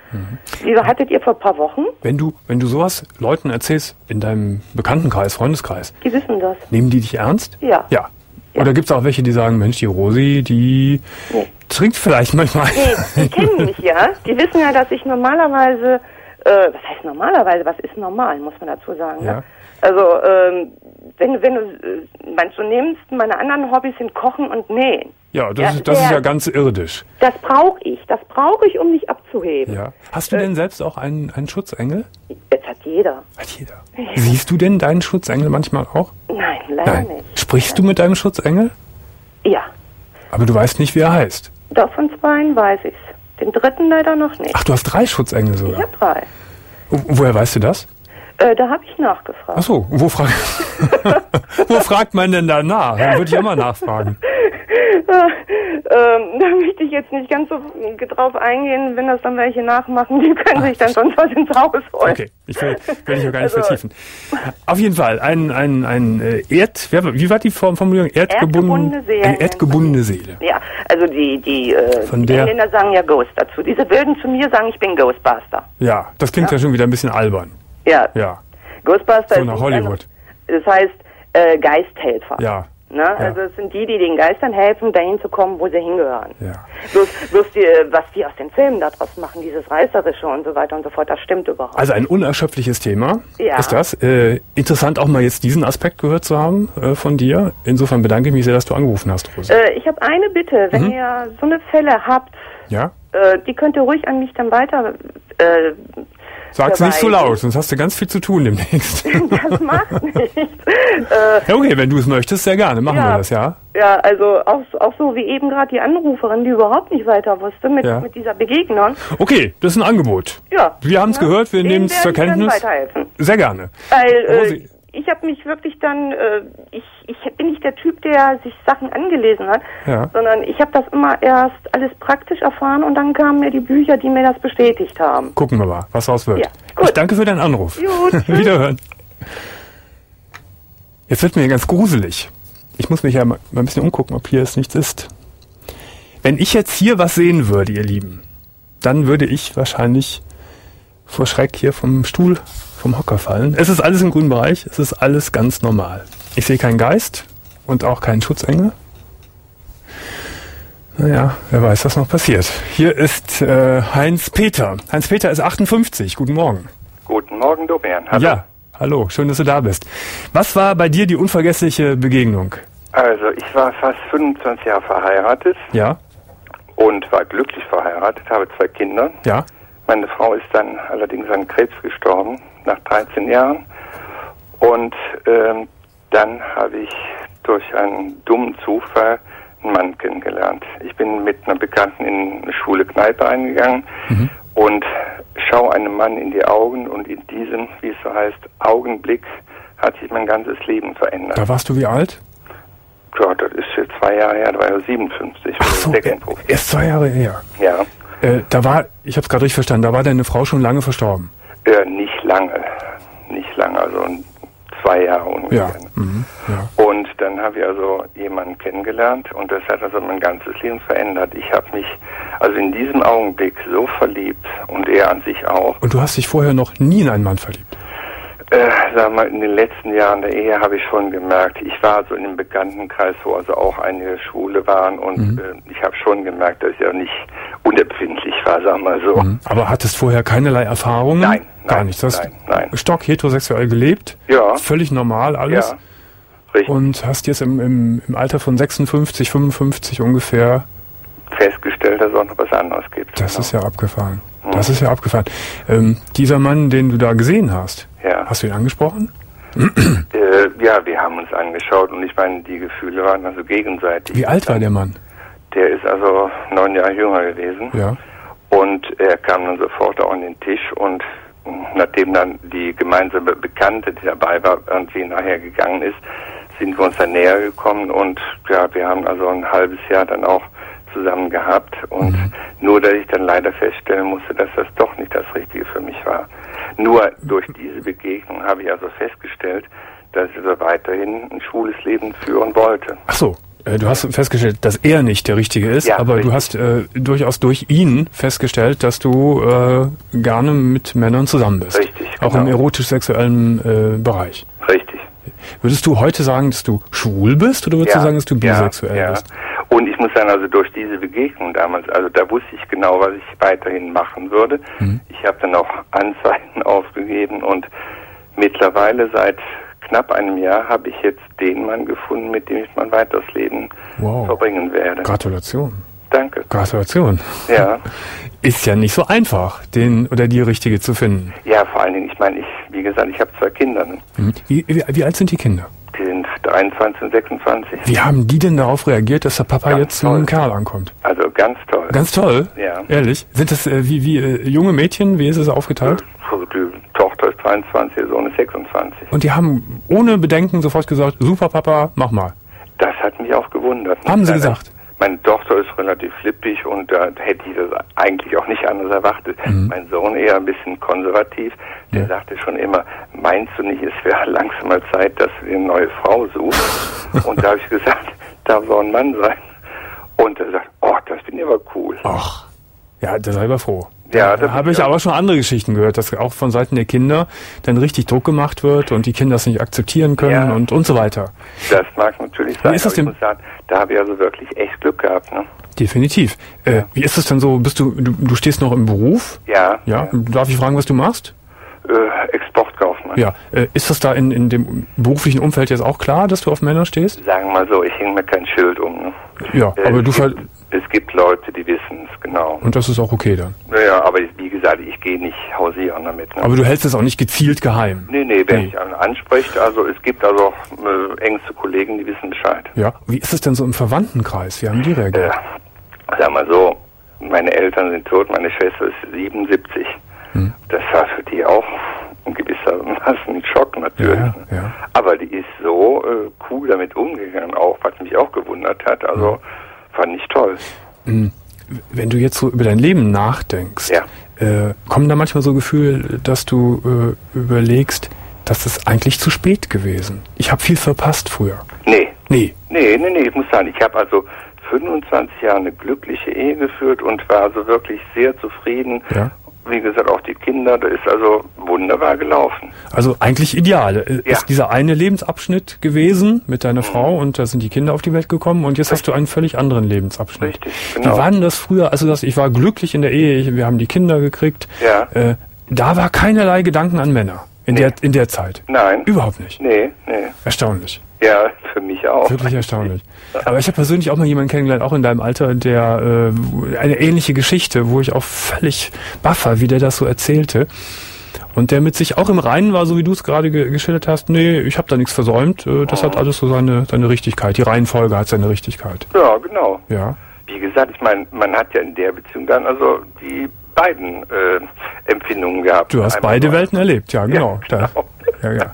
Mhm. Wieso hattet ihr vor ein paar Wochen? Wenn du, wenn du sowas Leuten erzählst, in deinem Bekanntenkreis, Freundeskreis, Die wissen das. nehmen die dich ernst? Ja. Ja. Oder gibt es auch welche, die sagen, Mensch, die Rosi, die Nee. trinkt vielleicht manchmal. Nee, die kennen mich ja. Die wissen ja, dass ich normalerweise, äh, was heißt normalerweise, was ist normal, muss man dazu sagen. Ja. Ne? Also, ähm, wenn, wenn du, äh, meinst du nimmst, meine anderen Hobbys sind Kochen und Nähen. Ja, das, Ja, ist, das ist der- ja ganz irdisch. Das brauche ich, das brauche ich, um mich abzuheben. Ja. Hast du denn selbst auch einen, einen Schutzengel? Jetzt hat jeder. Hat jeder. Siehst du denn deinen Schutzengel manchmal auch? Nein, leider nicht. Sprichst du mit deinem Schutzengel? Ja, Aber du weißt nicht, wie er heißt. doch von zweien weiß ich's. Den dritten leider noch nicht. Ach, du hast drei Schutzengel Ich sogar. habe drei. Wo- Woher weißt du das? Äh, da habe ich nachgefragt. Ach so, wo, fra wo fragt man denn danach? Dann würde ich immer nachfragen. ähm, da möchte ich jetzt nicht ganz so drauf eingehen, wenn das dann welche nachmachen, die können sich dann sonst was ins Haus holen. Okay, ich will, will dich auch gar nicht Also- vertiefen. Auf jeden Fall, ein, ein, ein äh, Erd... Wer, wie war die Form, Formulierung? Erdgebundene Seele. Eine erdgebundene Seele. Ja, also die, die, äh, Von die der- Engländer sagen ja Ghost dazu. Diese Wilden zu mir sagen, ich bin Ghostbuster. Ja, das klingt ja, schon wieder ein bisschen albern. Ja, Ja, Ghostbuster so ist nach nicht Hollywood. Eine, das heißt äh, Geisthelfer. Ja, Ne? Also es sind die, die den Geistern helfen, dahin zu kommen, wo sie hingehören. ja. Bloß, bloß die, was die aus den Filmen daraus machen, dieses Reißerische und so weiter und so fort, das stimmt überhaupt. Also ein unerschöpfliches Thema Ja. ist das. Äh, interessant auch mal jetzt diesen Aspekt gehört zu haben äh, von dir. Insofern bedanke ich mich sehr, dass du angerufen hast, Rosi. Äh, ich habe eine Bitte, wenn Mhm. ihr so eine Fälle habt, Ja? äh, die könnt ihr ruhig an mich dann weiter äh, Sag's nicht so verweisen. laut, sonst hast du ganz viel zu tun demnächst. Das macht nichts. Äh, Ja, okay, wenn du es möchtest, sehr gerne. Machen Ja. wir das, ja? ja, also auch, auch so wie eben gerade die Anruferin, die überhaupt nicht weiter wusste mit, Ja. mit dieser Begegnung. Okay, das ist ein Angebot. Ja. Wir haben es Ja, gehört, wir denen nehmen es zur werde ich dann Kenntnis. weiterhelfen. Sehr gerne. Weil äh, Rosi. ich habe mich wirklich dann, äh, ich, ich bin nicht der Typ, der sich Sachen angelesen hat, Ja. sondern ich habe das immer erst alles praktisch erfahren und dann kamen mir die Bücher, die mir das bestätigt haben. Gucken wir mal, was raus wird. Ja, gut. Ich danke für deinen Anruf. Gut, tschüss. Wiederhören. Jetzt wird mir ganz gruselig. Ich muss mich ja mal mal ein bisschen umgucken, ob hier es nichts ist. Wenn ich jetzt hier was sehen würde, ihr Lieben, dann würde ich wahrscheinlich vor Schreck hier vom Stuhl, vom Hocker fallen. Es ist alles im grünen Bereich, es ist alles ganz normal. Ich sehe keinen Geist und auch keinen Schutzengel. Naja, wer weiß, was noch passiert. Hier ist äh, Heinz-Peter. Heinz-Peter ist achtundfünfzig. Guten Morgen. Guten Morgen, Domian. Hallo. Ja, hallo, schön, dass du da bist. Was war bei dir die unvergessliche Begegnung? Also, ich war fast fünfundzwanzig Jahre verheiratet Ja, und war glücklich verheiratet, habe zwei Kinder. ja, Meine Frau ist dann allerdings an Krebs gestorben, nach dreizehn Jahren. Und ähm, dann habe ich durch einen dummen Zufall einen Mann kennengelernt. Ich bin mit einer Bekannten in eine schwule Kneipe eingegangen Mhm. und schaue einem Mann in die Augen und in diesem, wie es so heißt, Augenblick hat sich mein ganzes Leben verändert. da warst du wie alt? Ja, das ist jetzt zwei Jahre her, da war ich siebenundfünfzig. Ach so, Sehr äh, gern Profi. erst zwei Jahre her. Ja, Äh, da war, ich habe es gerade richtig verstanden, da war deine Frau schon lange verstorben. äh, nicht lange, nicht lange, also zwei Jahre ungefähr. Ja, mhm. ja. Und dann habe ich also jemanden kennengelernt und das hat also mein ganzes Leben verändert. Ich habe mich also in diesem Augenblick so verliebt und er an sich auch. Und du hast dich vorher noch nie in einen Mann verliebt? Äh, sag mal, in den letzten Jahren der Ehe habe ich schon gemerkt, ich war so in einem Bekanntenkreis, wo also auch einige Schwule waren und Mhm. äh, ich habe schon gemerkt, dass ich ja nicht unempfindlich war, sag mal so. Mhm. Aber hattest vorher keinerlei Erfahrungen? Nein, Gar nein, nichts. Du hast nein, nein. stock heterosexuell gelebt? Ja. Völlig normal alles? Ja, richtig. Und hast jetzt im, im, im Alter von sechsundfünfzig, fünfundfünfzig ungefähr, Festgestellt, dass es auch noch was anderes gibt. das Genau. ist ja abgefahren. Mhm. Das ist ja abgefahren. Ähm, dieser Mann, den du da gesehen hast, Ja. hast du ihn angesprochen? Äh, ja, wir haben uns angeschaut und ich meine, die Gefühle waren also gegenseitig. Wie alt war der Mann? Der ist also neun Jahre jünger gewesen. Ja. Und er kam dann sofort auch an den Tisch und nachdem dann die gemeinsame Bekannte, die dabei war, irgendwie nachher gegangen ist, sind wir uns dann näher gekommen und ja, wir haben also ein halbes Jahr dann auch zusammen gehabt und Mhm. nur, dass ich dann leider feststellen musste, dass das doch nicht das Richtige für mich war. Nur durch diese Begegnung habe ich also festgestellt, dass ich also weiterhin ein schwules Leben führen wollte. Ach so. äh, du hast festgestellt, dass er nicht der Richtige ist, Ja, aber richtig. du hast äh, durchaus durch ihn festgestellt, dass du äh, gerne mit Männern zusammen bist. Richtig, Auch genau. im erotisch-sexuellen äh, Bereich. Richtig. Würdest du heute sagen, dass du schwul bist oder würdest Ja, du sagen, dass du bisexuell ja, ja. bist? Und ich muss sagen, also durch diese Begegnung damals, also da wusste ich genau, was ich weiterhin machen würde. Mhm. Ich habe dann auch Anzeigen aufgegeben und mittlerweile seit knapp einem Jahr habe ich jetzt den Mann gefunden, mit dem ich mein weiteres Leben Wow. verbringen werde. Gratulation. Danke. Gratulation. Ja. Ist ja nicht so einfach, den oder die Richtige zu finden. Ja, vor allen Dingen, ich meine, ich, wie gesagt, ich habe zwei Kinder. Ne? Mhm. Wie, wie, wie alt sind die Kinder? Die sind dreiundzwanzig und sechsundzwanzig. Wie haben die denn darauf reagiert, dass der Papa Ganz jetzt zu toll. einem Kerl ankommt? Also ganz toll. Ganz toll. Ja. Ehrlich. Sind das äh, wie, wie äh, junge Mädchen? Wie ist es aufgeteilt? Die Tochter ist dreiundzwanzig, der Sohn ist sechsundzwanzig. Und die haben ohne Bedenken sofort gesagt, super Papa, mach mal. Das hat mich auch gewundert. Haben sie Meine- gesagt? Meine Tochter ist relativ flippig und da hätte ich das eigentlich auch nicht anders erwartet. Mhm. Mein Sohn eher ein bisschen konservativ. Der Ja. sagte schon immer, meinst du nicht, es wäre langsam mal Zeit, dass du dir eine neue Frau suchst? Und da habe ich gesagt, da soll ein Mann sein. Und er sagt, oh, das finde ich aber cool. Ach, ja, da sei mal froh. Ja, da das habe ist ich ja- aber schon andere Geschichten gehört, dass auch von Seiten der Kinder dann richtig Druck gemacht wird und die Kinder es nicht akzeptieren können Ja. und, und so weiter. Das mag natürlich sein, ist das aber ich denn- muss sagen, da habe ich also wirklich echt Glück gehabt. Ne? Definitiv. Äh, wie ist es denn so? Bist du, du, du stehst noch im Beruf? Ja, Ja. Darf ich fragen, was du machst? Äh, Exportkaufmann. Ja. Äh, ist das da in, in dem beruflichen Umfeld jetzt auch klar, dass du auf Männer stehst? Sagen wir mal so, ich hänge mir kein Schild um. Ne? Ja, Äh, aber du es, ver gibt, es gibt Leute, die wissen es genau. und das ist auch okay dann. Naja, aber wie gesagt, ich gehe nicht hausieren damit. Ne? Aber du hältst es auch nicht gezielt geheim. Nee, nee, wenn Nee. mich einer anspricht, also es gibt also auch äh, engste Kollegen, die wissen Bescheid. Ja. Wie ist es denn so im Verwandtenkreis? Wie haben die reagiert? Äh, sag mal so, meine Eltern sind tot, meine Schwester ist siebenundsiebzig. Hm. Das war für die auch ein gewissermaßen ein Schock natürlich. Ja, ne? ja. Aber die ist so äh, cool damit umgegangen, auch was mich auch gewundert hat. Also fand ich toll. Hm. Wenn du jetzt so über dein Leben nachdenkst, Ja. äh, kommen da manchmal so Gefühle, dass du äh, überlegst, das ist eigentlich zu spät gewesen. Ich habe viel verpasst früher. Nee, Nee. nee, nee, nee, ich muss sagen, ich habe also fünfundzwanzig Jahre eine glückliche Ehe geführt und war also wirklich sehr zufrieden. Ja. Wie gesagt, auch die Kinder, da ist also wunderbar gelaufen. Also eigentlich ideal. Äh, Ja. Ist dieser eine Lebensabschnitt gewesen mit deiner Frau und da sind die Kinder auf die Welt gekommen und jetzt hast du einen völlig anderen Lebensabschnitt. Richtig, genau. Wie war denn das früher? Also das, ich war glücklich in der Ehe, ich, wir haben die Kinder gekriegt. Ja. Äh, da war keinerlei Gedanken an Männer in, Nee. der, in der Zeit. Nein. Überhaupt nicht. Nee, nee. Erstaunlich. Ja, für mich auch. Wirklich erstaunlich. Aber ich habe persönlich auch mal jemanden kennengelernt, auch in deinem Alter, der äh, eine ähnliche Geschichte, wo ich auch völlig baff war, wie der das so erzählte. Und der mit sich auch im Reinen war, so wie du es gerade ge geschildert hast. Nee, ich habe da nichts versäumt. Äh, das hat alles so seine, seine Richtigkeit. Die Reihenfolge hat seine Richtigkeit. Ja, genau. Ja. Wie gesagt, ich meine, man hat ja in der Beziehung dann also die beiden äh, Empfindungen gehabt. Du hast Einmal beide so- Welten erlebt, ja, genau. Ja, Da, genau. ja, ja.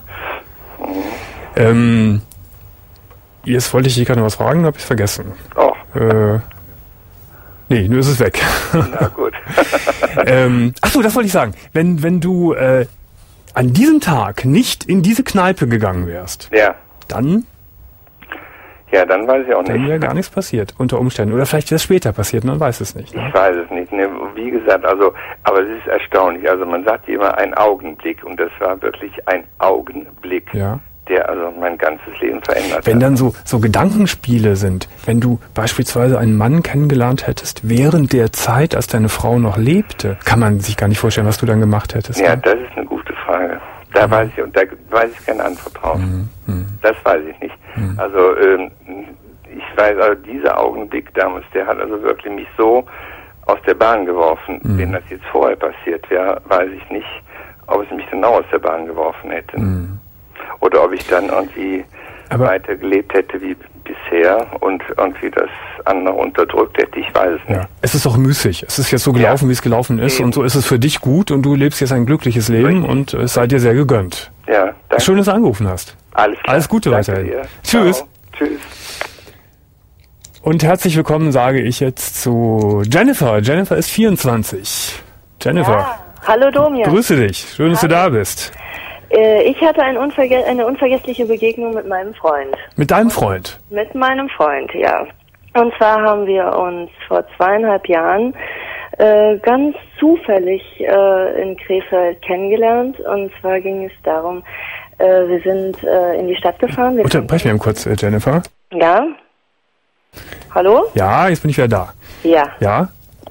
Ähm, jetzt wollte ich dich gerade was fragen, habe ich vergessen. Oh, Äh, nee, nur ist es weg. na gut. ähm, ach so, das wollte ich sagen. Wenn, wenn du äh, an diesem Tag nicht in diese Kneipe gegangen wärst, Ja, dann, ja, dann weiß ich auch dann nicht. wäre gar nichts passiert unter Umständen. Oder vielleicht wäre es später passiert, man weiß es nicht. Ne? Ich weiß es nicht. Ne? Wie gesagt, also, aber es ist erstaunlich. Also man sagt immer ein Augenblick und das war wirklich ein Augenblick, Ja. der also mein ganzes Leben verändert Wenn hat. dann so, so Gedankenspiele sind, wenn du beispielsweise einen Mann kennengelernt hättest während der Zeit, als deine Frau noch lebte, kann man sich gar nicht vorstellen, was du dann gemacht hättest. Ja, ne? das ist eine gute Frage. Da weiß ich, und da weiß ich keine Antwort drauf. Mhm. Das weiß ich nicht. Also, ähm, ich weiß, also dieser Augenblick damals, der hat also wirklich mich so aus der Bahn geworfen. Mhm. Wenn das jetzt vorher passiert wäre, weiß ich nicht, ob es mich dann auch aus der Bahn geworfen hätte. Mhm. Oder ob ich dann irgendwie Aber- weiter gelebt hätte wie bisher und irgendwie das andere unterdrückt hätte. Ich weiß es nicht. Ja. Es ist auch müßig. Es ist jetzt so gelaufen, Ja. wie es gelaufen ist. Eben. Und so ist es für dich gut und du lebst jetzt ein glückliches Leben Richtig. und es sei dir sehr gegönnt. Ja, danke. Schön, dass du angerufen hast. Alles klar. Alles Gute Danke weiterhin. dir. Tschüss. Ciao. Tschüss. Und herzlich willkommen sage ich jetzt zu Jennifer. Jennifer ist vierundzwanzig. Jennifer, Ja, hallo Domian. grüße dich. Schön, dass du da bist. Äh, ich hatte ein unverge- eine unvergessliche Begegnung mit meinem Freund. Mit deinem Freund? Mit meinem Freund, ja. Und zwar haben wir uns vor zweieinhalb Jahren äh, ganz zufällig äh, in Krefeld kennengelernt. Und zwar ging es darum, äh, wir sind äh, in die Stadt gefahren. Wir Unterbrech mich kurz, äh, Jennifer. Ja? Hallo? Ja, jetzt bin ich wieder da. Ja. Ja?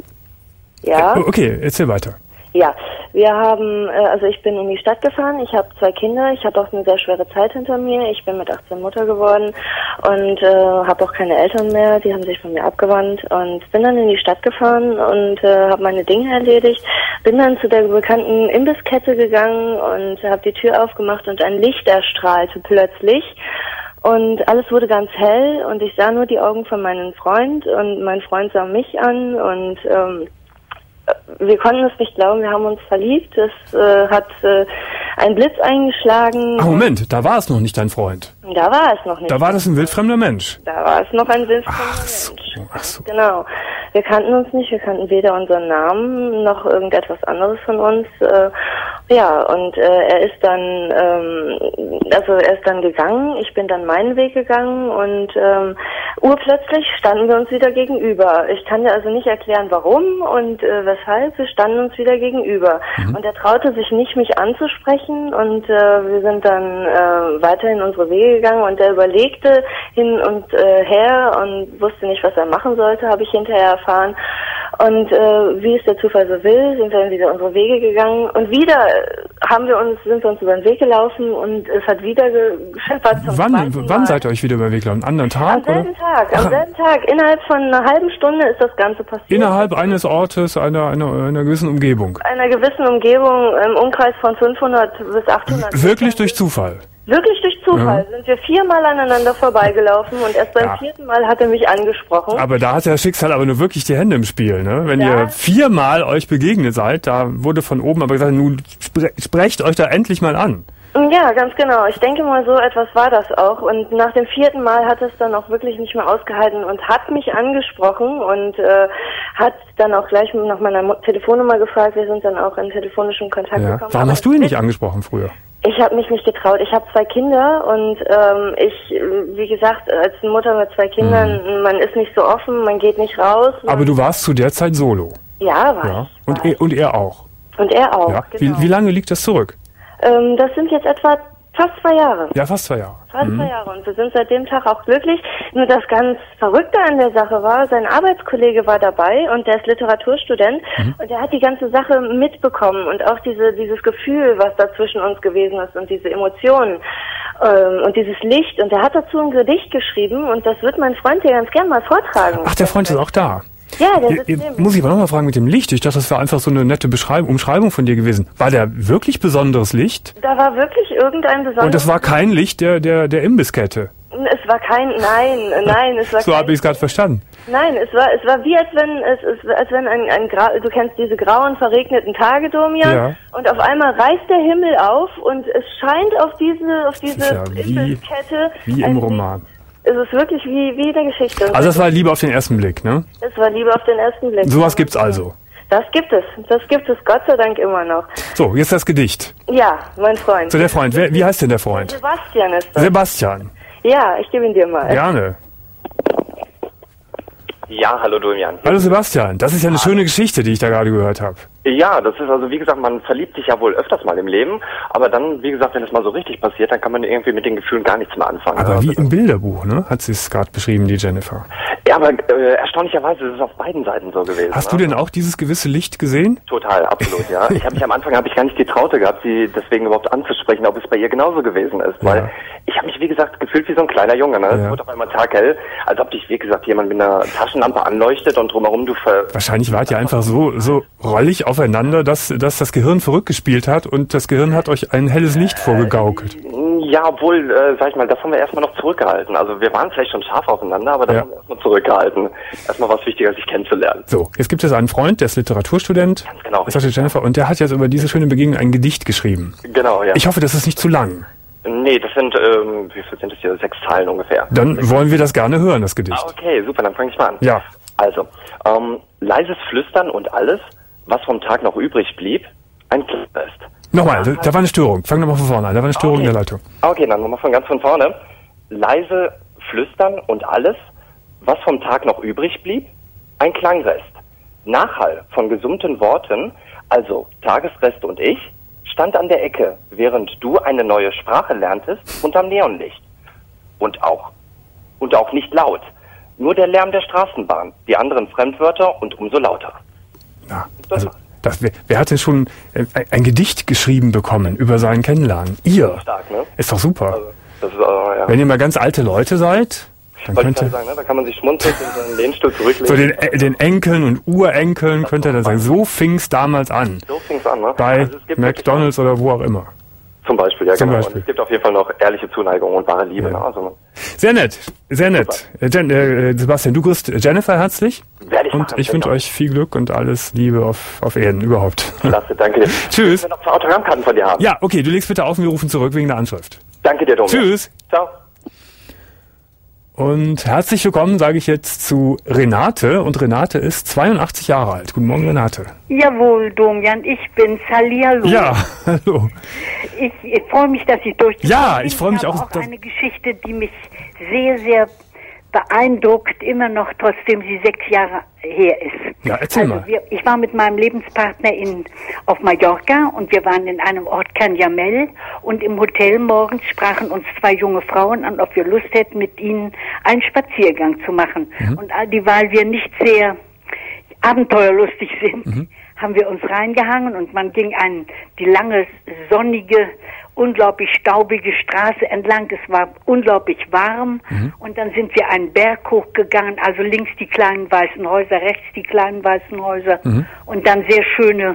Ja? Äh, okay, erzähl weiter. Ja, wir haben, äh, also ich bin in die Stadt gefahren, ich habe zwei Kinder, ich habe auch eine sehr schwere Zeit hinter mir, ich bin mit achtzehn Mutter geworden und äh, habe auch keine Eltern mehr, die haben sich von mir abgewandt und bin dann in die Stadt gefahren und äh, habe meine Dinge erledigt, bin dann zu der bekannten Imbisskette gegangen und habe die Tür aufgemacht und ein Licht erstrahlte plötzlich. Und alles wurde ganz hell und ich sah nur die Augen von meinem Freund und mein Freund sah mich an und ähm, wir konnten es nicht glauben, wir haben uns verliebt. Es äh, hat äh, ein Blitz eingeschlagen. Ah, Moment, da war es noch nicht dein Freund. Da war es noch nicht. Da war das ein wildfremder Mensch. Da war es noch ein wildfremder ach so, Mensch. Ach so. Genau. Wir kannten uns nicht, wir kannten weder unseren Namen noch irgendetwas anderes von uns. Äh, ja, und äh, er ist dann, ähm, also er ist dann gegangen, ich bin dann meinen Weg gegangen und ähm, urplötzlich standen wir uns wieder gegenüber. Ich kann dir also nicht erklären, warum und äh, weshalb, wir standen uns wieder gegenüber. Mhm. Und er traute sich nicht, mich anzusprechen und äh, wir sind dann äh, weiterhin unsere Wege gegangen und er überlegte hin und äh, her und wusste nicht, was er machen sollte, habe ich hinterher erfahren. Und äh, wie es der Zufall so will, sind wir dann wieder unsere Wege gegangen und wieder haben wir uns, sind wir uns über den Weg gelaufen und es hat wieder geschippert zum Wann, zweiten wann Mal. seid ihr euch wieder über den Weg gelaufen? Einen anderen Tag? Am selben oder? Tag, am Ach. selben Tag. Innerhalb von einer halben Stunde ist das Ganze passiert. Innerhalb eines Ortes, einer, einer, einer gewissen Umgebung. Einer gewissen Umgebung im Umkreis von fünfhundert bis achthundert. Wirklich durch Zufall? Wirklich durch Zufall ja. sind wir viermal aneinander vorbeigelaufen und erst beim ja. vierten Mal hat er mich angesprochen. Aber da hat das Schicksal aber nur wirklich die Hände im Spiel, ne? Wenn ja. ihr viermal euch begegnet seid, da wurde von oben aber gesagt, nun spre- sprecht euch da endlich mal an. Ja, ganz genau. Ich denke mal, so etwas war das auch. Und nach dem vierten Mal hat es dann auch wirklich nicht mehr ausgehalten und hat mich angesprochen und äh, hat dann auch gleich nach meiner Mo- Telefonnummer gefragt. Wir sind dann auch in telefonischem Kontakt Ja. gekommen. Warum Aber hast du ihn nicht angesprochen früher? Ich habe mich nicht getraut. Ich habe zwei Kinder und ähm, ich, wie gesagt, als Mutter mit zwei Kindern, mhm. man ist nicht so offen, man geht nicht raus. Aber du warst zu der Zeit solo. Ja, war ja. ich. Und, war er, ich. und er auch. Und er auch, ja. genau. Wie, wie lange liegt das zurück? Ähm, das sind jetzt etwa fast zwei Jahre. Ja, fast zwei Jahre. Fast mhm. zwei Jahre. Und wir sind seit dem Tag auch glücklich. Nur das ganz Verrückte an der Sache war, sein Arbeitskollege war dabei und der ist Literaturstudent mhm. und der hat die ganze Sache mitbekommen und auch diese dieses Gefühl, was da zwischen uns gewesen ist und diese Emotionen ähm, und dieses Licht. Und der hat dazu ein Gedicht geschrieben und das wird mein Freund dir ganz gern mal vortragen. Ach, der Freund ist auch da. Ja, der sitzt Jetzt muss ich aber nochmal fragen mit dem Licht. Ich dachte, das war einfach so eine nette Beschreibung, Umschreibung von dir gewesen. War der wirklich besonderes Licht? Da war wirklich irgendein besonderes... Und das war kein Licht der, der, der Imbisskette? Es war kein... Nein, nein, es war So habe ich es gerade verstanden. Nein, es war es war wie als wenn es, es als wenn ein, ein Gra du kennst diese grauen verregneten Tage, Domian, ja. und auf einmal reißt der Himmel auf und es scheint auf diese auf diese ja wie, Imbisskette wie im Roman. Es ist wirklich wie, wie eine Geschichte. Also das war Liebe auf den ersten Blick, ne? Es war Liebe auf den ersten Blick. Sowas gibt's also? Das gibt es. Das gibt es Gott sei Dank immer noch. So, jetzt das Gedicht. Ja, mein Freund. So, der Freund. Wer, wie heißt denn der Freund? Sebastian ist das. Sebastian. Ja, ich gebe ihn dir mal. Gerne. Ja, hallo Domian. Hallo Sebastian. Das ist ja eine hallo. schöne Geschichte, die ich da gerade gehört habe. Ja, das ist also, wie gesagt, man verliebt sich ja wohl öfters mal im Leben, aber dann, wie gesagt, wenn es mal so richtig passiert, dann kann man irgendwie mit den Gefühlen gar nichts mehr anfangen. Aber also wie im Bilderbuch, ne? Hat sie es gerade beschrieben, die Jennifer. Ja, aber äh, erstaunlicherweise ist es auf beiden Seiten so gewesen. Hast ne? du denn auch dieses gewisse Licht gesehen? Total, absolut, ja. Ich habe mich am Anfang habe ich gar nicht die Traute gehabt, sie deswegen überhaupt anzusprechen, ob es bei ihr genauso gewesen ist, weil ja. ich habe mich, wie gesagt, gefühlt wie so ein kleiner Junge, ne? Es ja. wurde auf einmal taghell, als ob dich, wie gesagt, jemand mit einer Taschenlampe anleuchtet und drumherum du ver... Wahrscheinlich wart ihr einfach so, so rollig aufeinander, dass, dass das Gehirn verrückt gespielt hat und das Gehirn hat euch ein helles Licht vorgegaukelt. Ja, obwohl, äh, sag ich mal, das haben wir erstmal noch zurückgehalten. Also wir waren vielleicht schon scharf aufeinander, aber das ja. haben wir erstmal zurückgehalten. Erstmal was Wichtiger, sich kennenzulernen. So, jetzt gibt es einen Freund, der ist Literaturstudent. Ganz genau. Das ist Jennifer, und der hat jetzt über diese schöne Begegnung ein Gedicht geschrieben. Genau, ja. Ich hoffe, das ist nicht zu lang. Nee, das sind, ähm, wie viel sind das hier? Sechs Zeilen ungefähr. Dann wollen wir das gerne hören, das Gedicht. Ah, okay, super, dann fange ich mal an. Ja. Also, ähm, leises Flüstern und alles, was vom Tag noch übrig blieb, ein Kleid ist. Nochmal, da, da war eine Störung. Fang nochmal von vorne an. Da war eine Störung okay. in der Leitung. Okay, dann nochmal von ganz von vorne. Leise flüstern und alles, was vom Tag noch übrig blieb, ein Klangrest. Nachhall von gesummten Worten, also Tagesrest und ich, stand an der Ecke, während du eine neue Sprache lerntest, unterm Neonlicht. Und auch, und auch nicht laut. Nur der Lärm der Straßenbahn, die anderen Fremdwörter und umso lauter. Ja, also das, wer, wer hat denn schon äh, ein Gedicht geschrieben bekommen über sein Kennenlernen? Ihr. Stark, ne? Ist doch super. Also, das ist, äh, ja. Wenn ihr mal ganz alte Leute seid, dann Wollte könnt ihr... ich sagen, ne? Da kann man sich schmunzeln in seinen Lehnstuhl zurücklegen. So den, äh, den Enkeln und Urenkeln könnt ihr dann sagen, so fing's damals an. So fing's an, ne? Bei Also es gibt McDonalds oder wo auch immer. Zum Beispiel, ja, Zum genau. Beispiel. Und es gibt auf jeden Fall noch ehrliche Zuneigung und wahre Liebe. Ja. Ne? Also, Sehr nett, sehr nett. Äh, Jen, äh, Sebastian, du grüßt Jennifer herzlich. Werde ich Und machen, ich wünsche genau. euch viel Glück und alles Liebe auf, auf Erden überhaupt. Klasse, danke dir. Tschüss. Ich will noch zwei Autogrammkarten von dir haben. Ja, okay, du legst bitte auf und wir rufen zurück wegen der Anschrift. Danke dir, Domian. Tschüss. Ciao. Und herzlich willkommen, sage ich jetzt zu Renate. Und Renate ist zweiundachtzig Jahre alt. Guten Morgen, Renate. Jawohl, Domian, ich bin's. Hallihallo. Ja, hallo. Ich, ich freue mich, dass ich durch. Ja, ich freue mich auch. auch eine Geschichte, die mich sehr, sehr beeindruckt, immer noch, trotzdem sie sechs Jahre her ist. Ja, erzähl also mal. Wir, ich war mit meinem Lebenspartner in, auf Mallorca und wir waren in einem Ort Canyamel und im Hotel morgens sprachen uns zwei junge Frauen an, ob wir Lust hätten, mit ihnen einen Spaziergang zu machen. Mhm. Und all die, weil wir nicht sehr abenteuerlustig sind, mhm. haben wir uns reingehangen und man ging ein, die lange, sonnige, unglaublich staubige Straße entlang. Es war unglaublich warm. Mhm. Und dann sind wir einen Berg hochgegangen, also links die kleinen weißen Häuser, rechts die kleinen weißen Häuser mhm. und dann sehr schöne,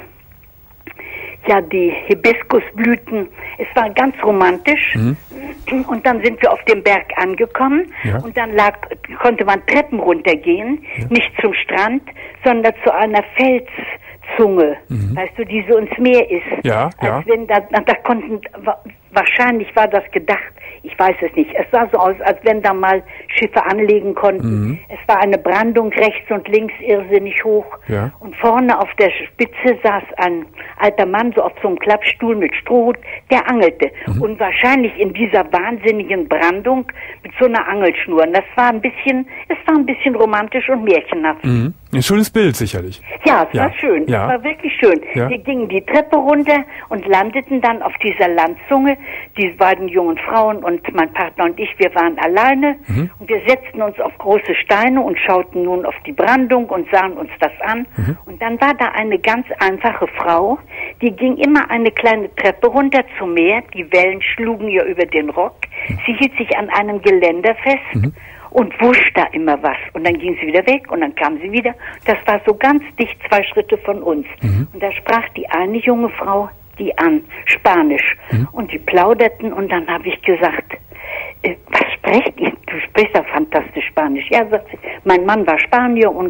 ja, die Hibiskusblüten. Es war ganz romantisch. Mhm. Und dann sind wir auf dem Berg angekommen ja. und dann lag, konnte man Treppen runtergehen, ja. nicht zum Strand, sondern zu einer Felszunge, mhm. weißt du, die so ins Meer ist. Ja, Als ja. wenn da, da konnten, wahrscheinlich war das gedacht, ich weiß es nicht. Es sah so aus, als wenn da mal Schiffe anlegen konnten. Mhm. Es war eine Brandung rechts und links irrsinnig hoch. Ja. Und vorne auf der Spitze saß ein alter Mann so auf so einem Klappstuhl mit Strohhut, der angelte. Mhm. Und wahrscheinlich in dieser wahnsinnigen Brandung mit so einer Angelschnur. Und das war ein bisschen, es war ein bisschen romantisch und märchenhaft. Mhm. Ein schönes Bild sicherlich. Ja, es ja. war schön. Ja. Es war wirklich schön. Ja. Wir gingen die Treppe runter und landeten dann auf dieser Landzunge. Die beiden jungen Frauen und mein Partner und ich, wir waren alleine. Mhm. Und wir setzten uns auf große Steine und schauten nun auf die Brandung und sahen uns das an. Mhm. Und dann war da eine ganz einfache Frau, die ging immer eine kleine Treppe runter zum Meer. Die Wellen schlugen ihr über den Rock. Mhm. Sie hielt sich an einem Geländer fest. Mhm. Und wusch da immer was. Und dann ging sie wieder weg und dann kam sie wieder. Das war so ganz dicht, zwei Schritte von uns. Mhm. Und da sprach die eine junge Frau die an, Spanisch. Mhm. Und die plauderten und dann habe ich gesagt, äh, was sprecht ihr? Du sprichst ja fantastisch Spanisch. Ja, sagt sie, mein Mann war Spanier und,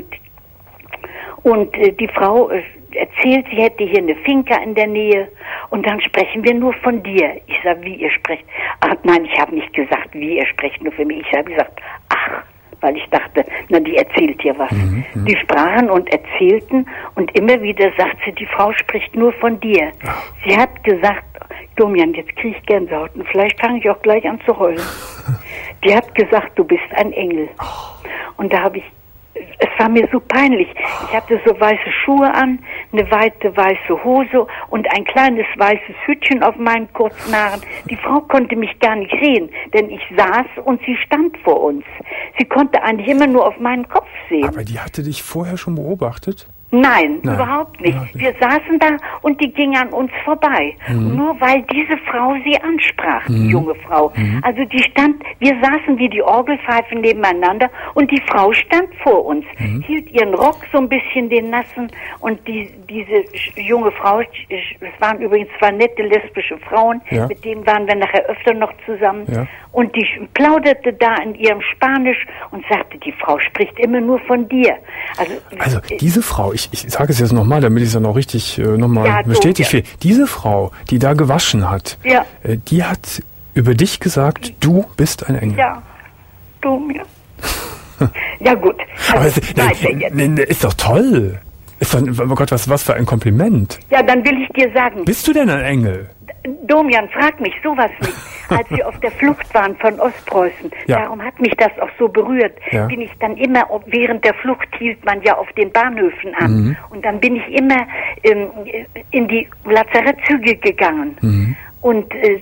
und äh, die Frau äh, erzählt, sie hätte hier eine Finca in der Nähe und dann sprechen wir nur von dir. Ich sage, wie ihr sprecht? Ach nein, ich habe nicht gesagt, wie ihr sprecht nur für mich. Ich habe gesagt, ach, weil ich dachte, na, die erzählt hier was. Mhm, die sprachen und erzählten und immer wieder sagt sie, die Frau spricht nur von dir. Ach. Sie hat gesagt, Domian, jetzt kriege ich Gänsehaut und vielleicht fange ich auch gleich an zu heulen. Die hat gesagt, du bist ein Engel. Und da habe ich, es war mir so peinlich. Ich hatte so weiße Schuhe an, eine weite weiße Hose und ein kleines weißes Hütchen auf meinen kurzen Haaren. Die Frau konnte mich gar nicht sehen, denn ich saß und sie stand vor uns. Sie konnte eigentlich immer nur auf meinen Kopf sehen. Aber die hatte dich vorher schon beobachtet? Nein, Nein, überhaupt nicht. überhaupt nicht. Wir saßen da und die ging an uns vorbei. Mhm. Nur weil diese Frau sie ansprach, mhm. die junge Frau. Mhm. Also die stand, wir saßen wie die Orgelpfeifen nebeneinander und die Frau stand vor uns, mhm. hielt ihren Rock so ein bisschen den nassen und die, diese junge Frau, es waren übrigens zwei nette lesbische Frauen, ja. mit denen waren wir nachher öfter noch zusammen ja. und die plauderte da in ihrem Spanisch und sagte, die Frau spricht immer nur von dir. Also, also diese Frau, ich, ich sage es jetzt nochmal, damit ich es dann auch richtig äh, nochmal ja, bestätigt wird. Ja. Diese Frau, die da gewaschen hat, ja. äh, die hat über dich gesagt, du bist ein Engel. Ja, du mir. Ja gut. Also, aber es, ne, ne, ist doch toll. Ist dann, oh Gott, was, was für ein Kompliment. Ja, dann will ich dir sagen. Bist du denn ein Engel? Domian, frag mich sowas nicht. Als wir auf der Flucht waren von Ostpreußen, ja. darum hat mich das auch so berührt, ja. bin ich dann immer, während der Flucht hielt man ja auf den Bahnhöfen an. Mhm. Und dann bin ich immer ähm, in die Lazarettzüge gegangen. Mhm. Und, äh,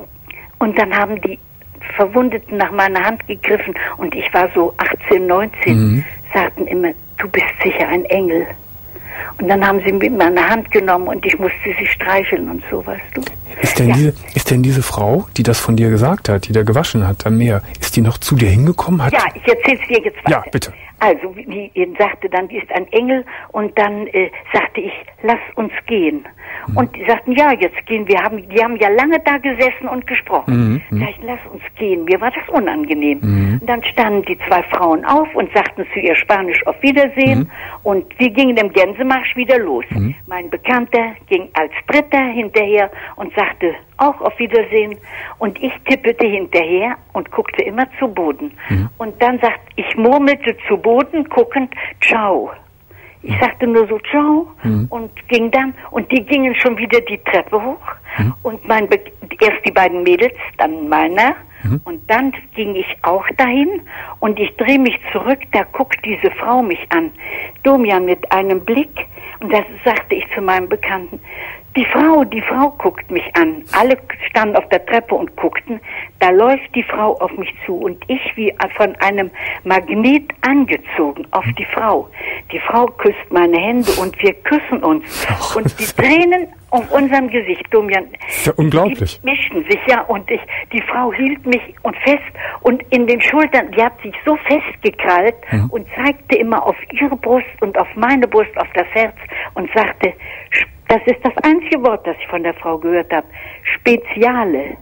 und dann haben die Verwundeten nach meiner Hand gegriffen und ich war so achtzehn, neunzehn, mhm. sagten immer, du bist sicher ein Engel. Und dann haben sie mit meiner Hand genommen und ich musste sie streicheln und so, weißt du. Ist denn, ja. diese, ist denn diese Frau, die das von dir gesagt hat, die da gewaschen hat am Meer, ist die noch zu dir hingekommen? Hat ja, ich erzähl's dir jetzt weiter. Ja, bitte. Also, wie ihr sagte dann, die ist ein Engel und dann äh, sagte ich, lass uns gehen. Mhm. Und die sagten, ja, jetzt gehen wir. Haben, die haben ja lange da gesessen und gesprochen. Mhm. Sag ich, lass uns gehen. Mir war das unangenehm. Mhm. Und dann standen die zwei Frauen auf und sagten zu ihr Spanisch auf Wiedersehen. Mhm. Und wir gingen im Gänsemarsch wieder los. Mhm. Mein Bekannter ging als Dritter hinterher und sagte auch auf Wiedersehen. Und ich tippelte hinterher und guckte immer zu Boden. Mhm. Und dann sagt, ich murmelte zu Boden guckend, ciao. Ich sagte nur so, ciao, mhm. und ging dann, und die gingen schon wieder die Treppe hoch, mhm. und mein Be- erst die beiden Mädels, dann meiner, mhm. und dann ging ich auch dahin, und ich drehe mich zurück, da guckt diese Frau mich an, Domian mit einem Blick, und das sagte ich zu meinem Bekannten, die Frau, die Frau guckt mich an. Alle standen auf der Treppe und guckten. Da läuft die Frau auf mich zu und ich wie von einem Magnet angezogen auf die Frau. Die Frau küsst meine Hände und wir küssen uns. Ach, und die Tränen auf unserem Gesicht, Domian, ist ja unglaublich. Die mischten sich, ja, und ich, die Frau hielt mich und fest und in den Schultern, die hat sich so festgekrallt mhm. und zeigte immer auf ihre Brust und auf meine Brust, auf das Herz und sagte, das ist das einzige Wort, das ich von der Frau gehört habe. Speziale.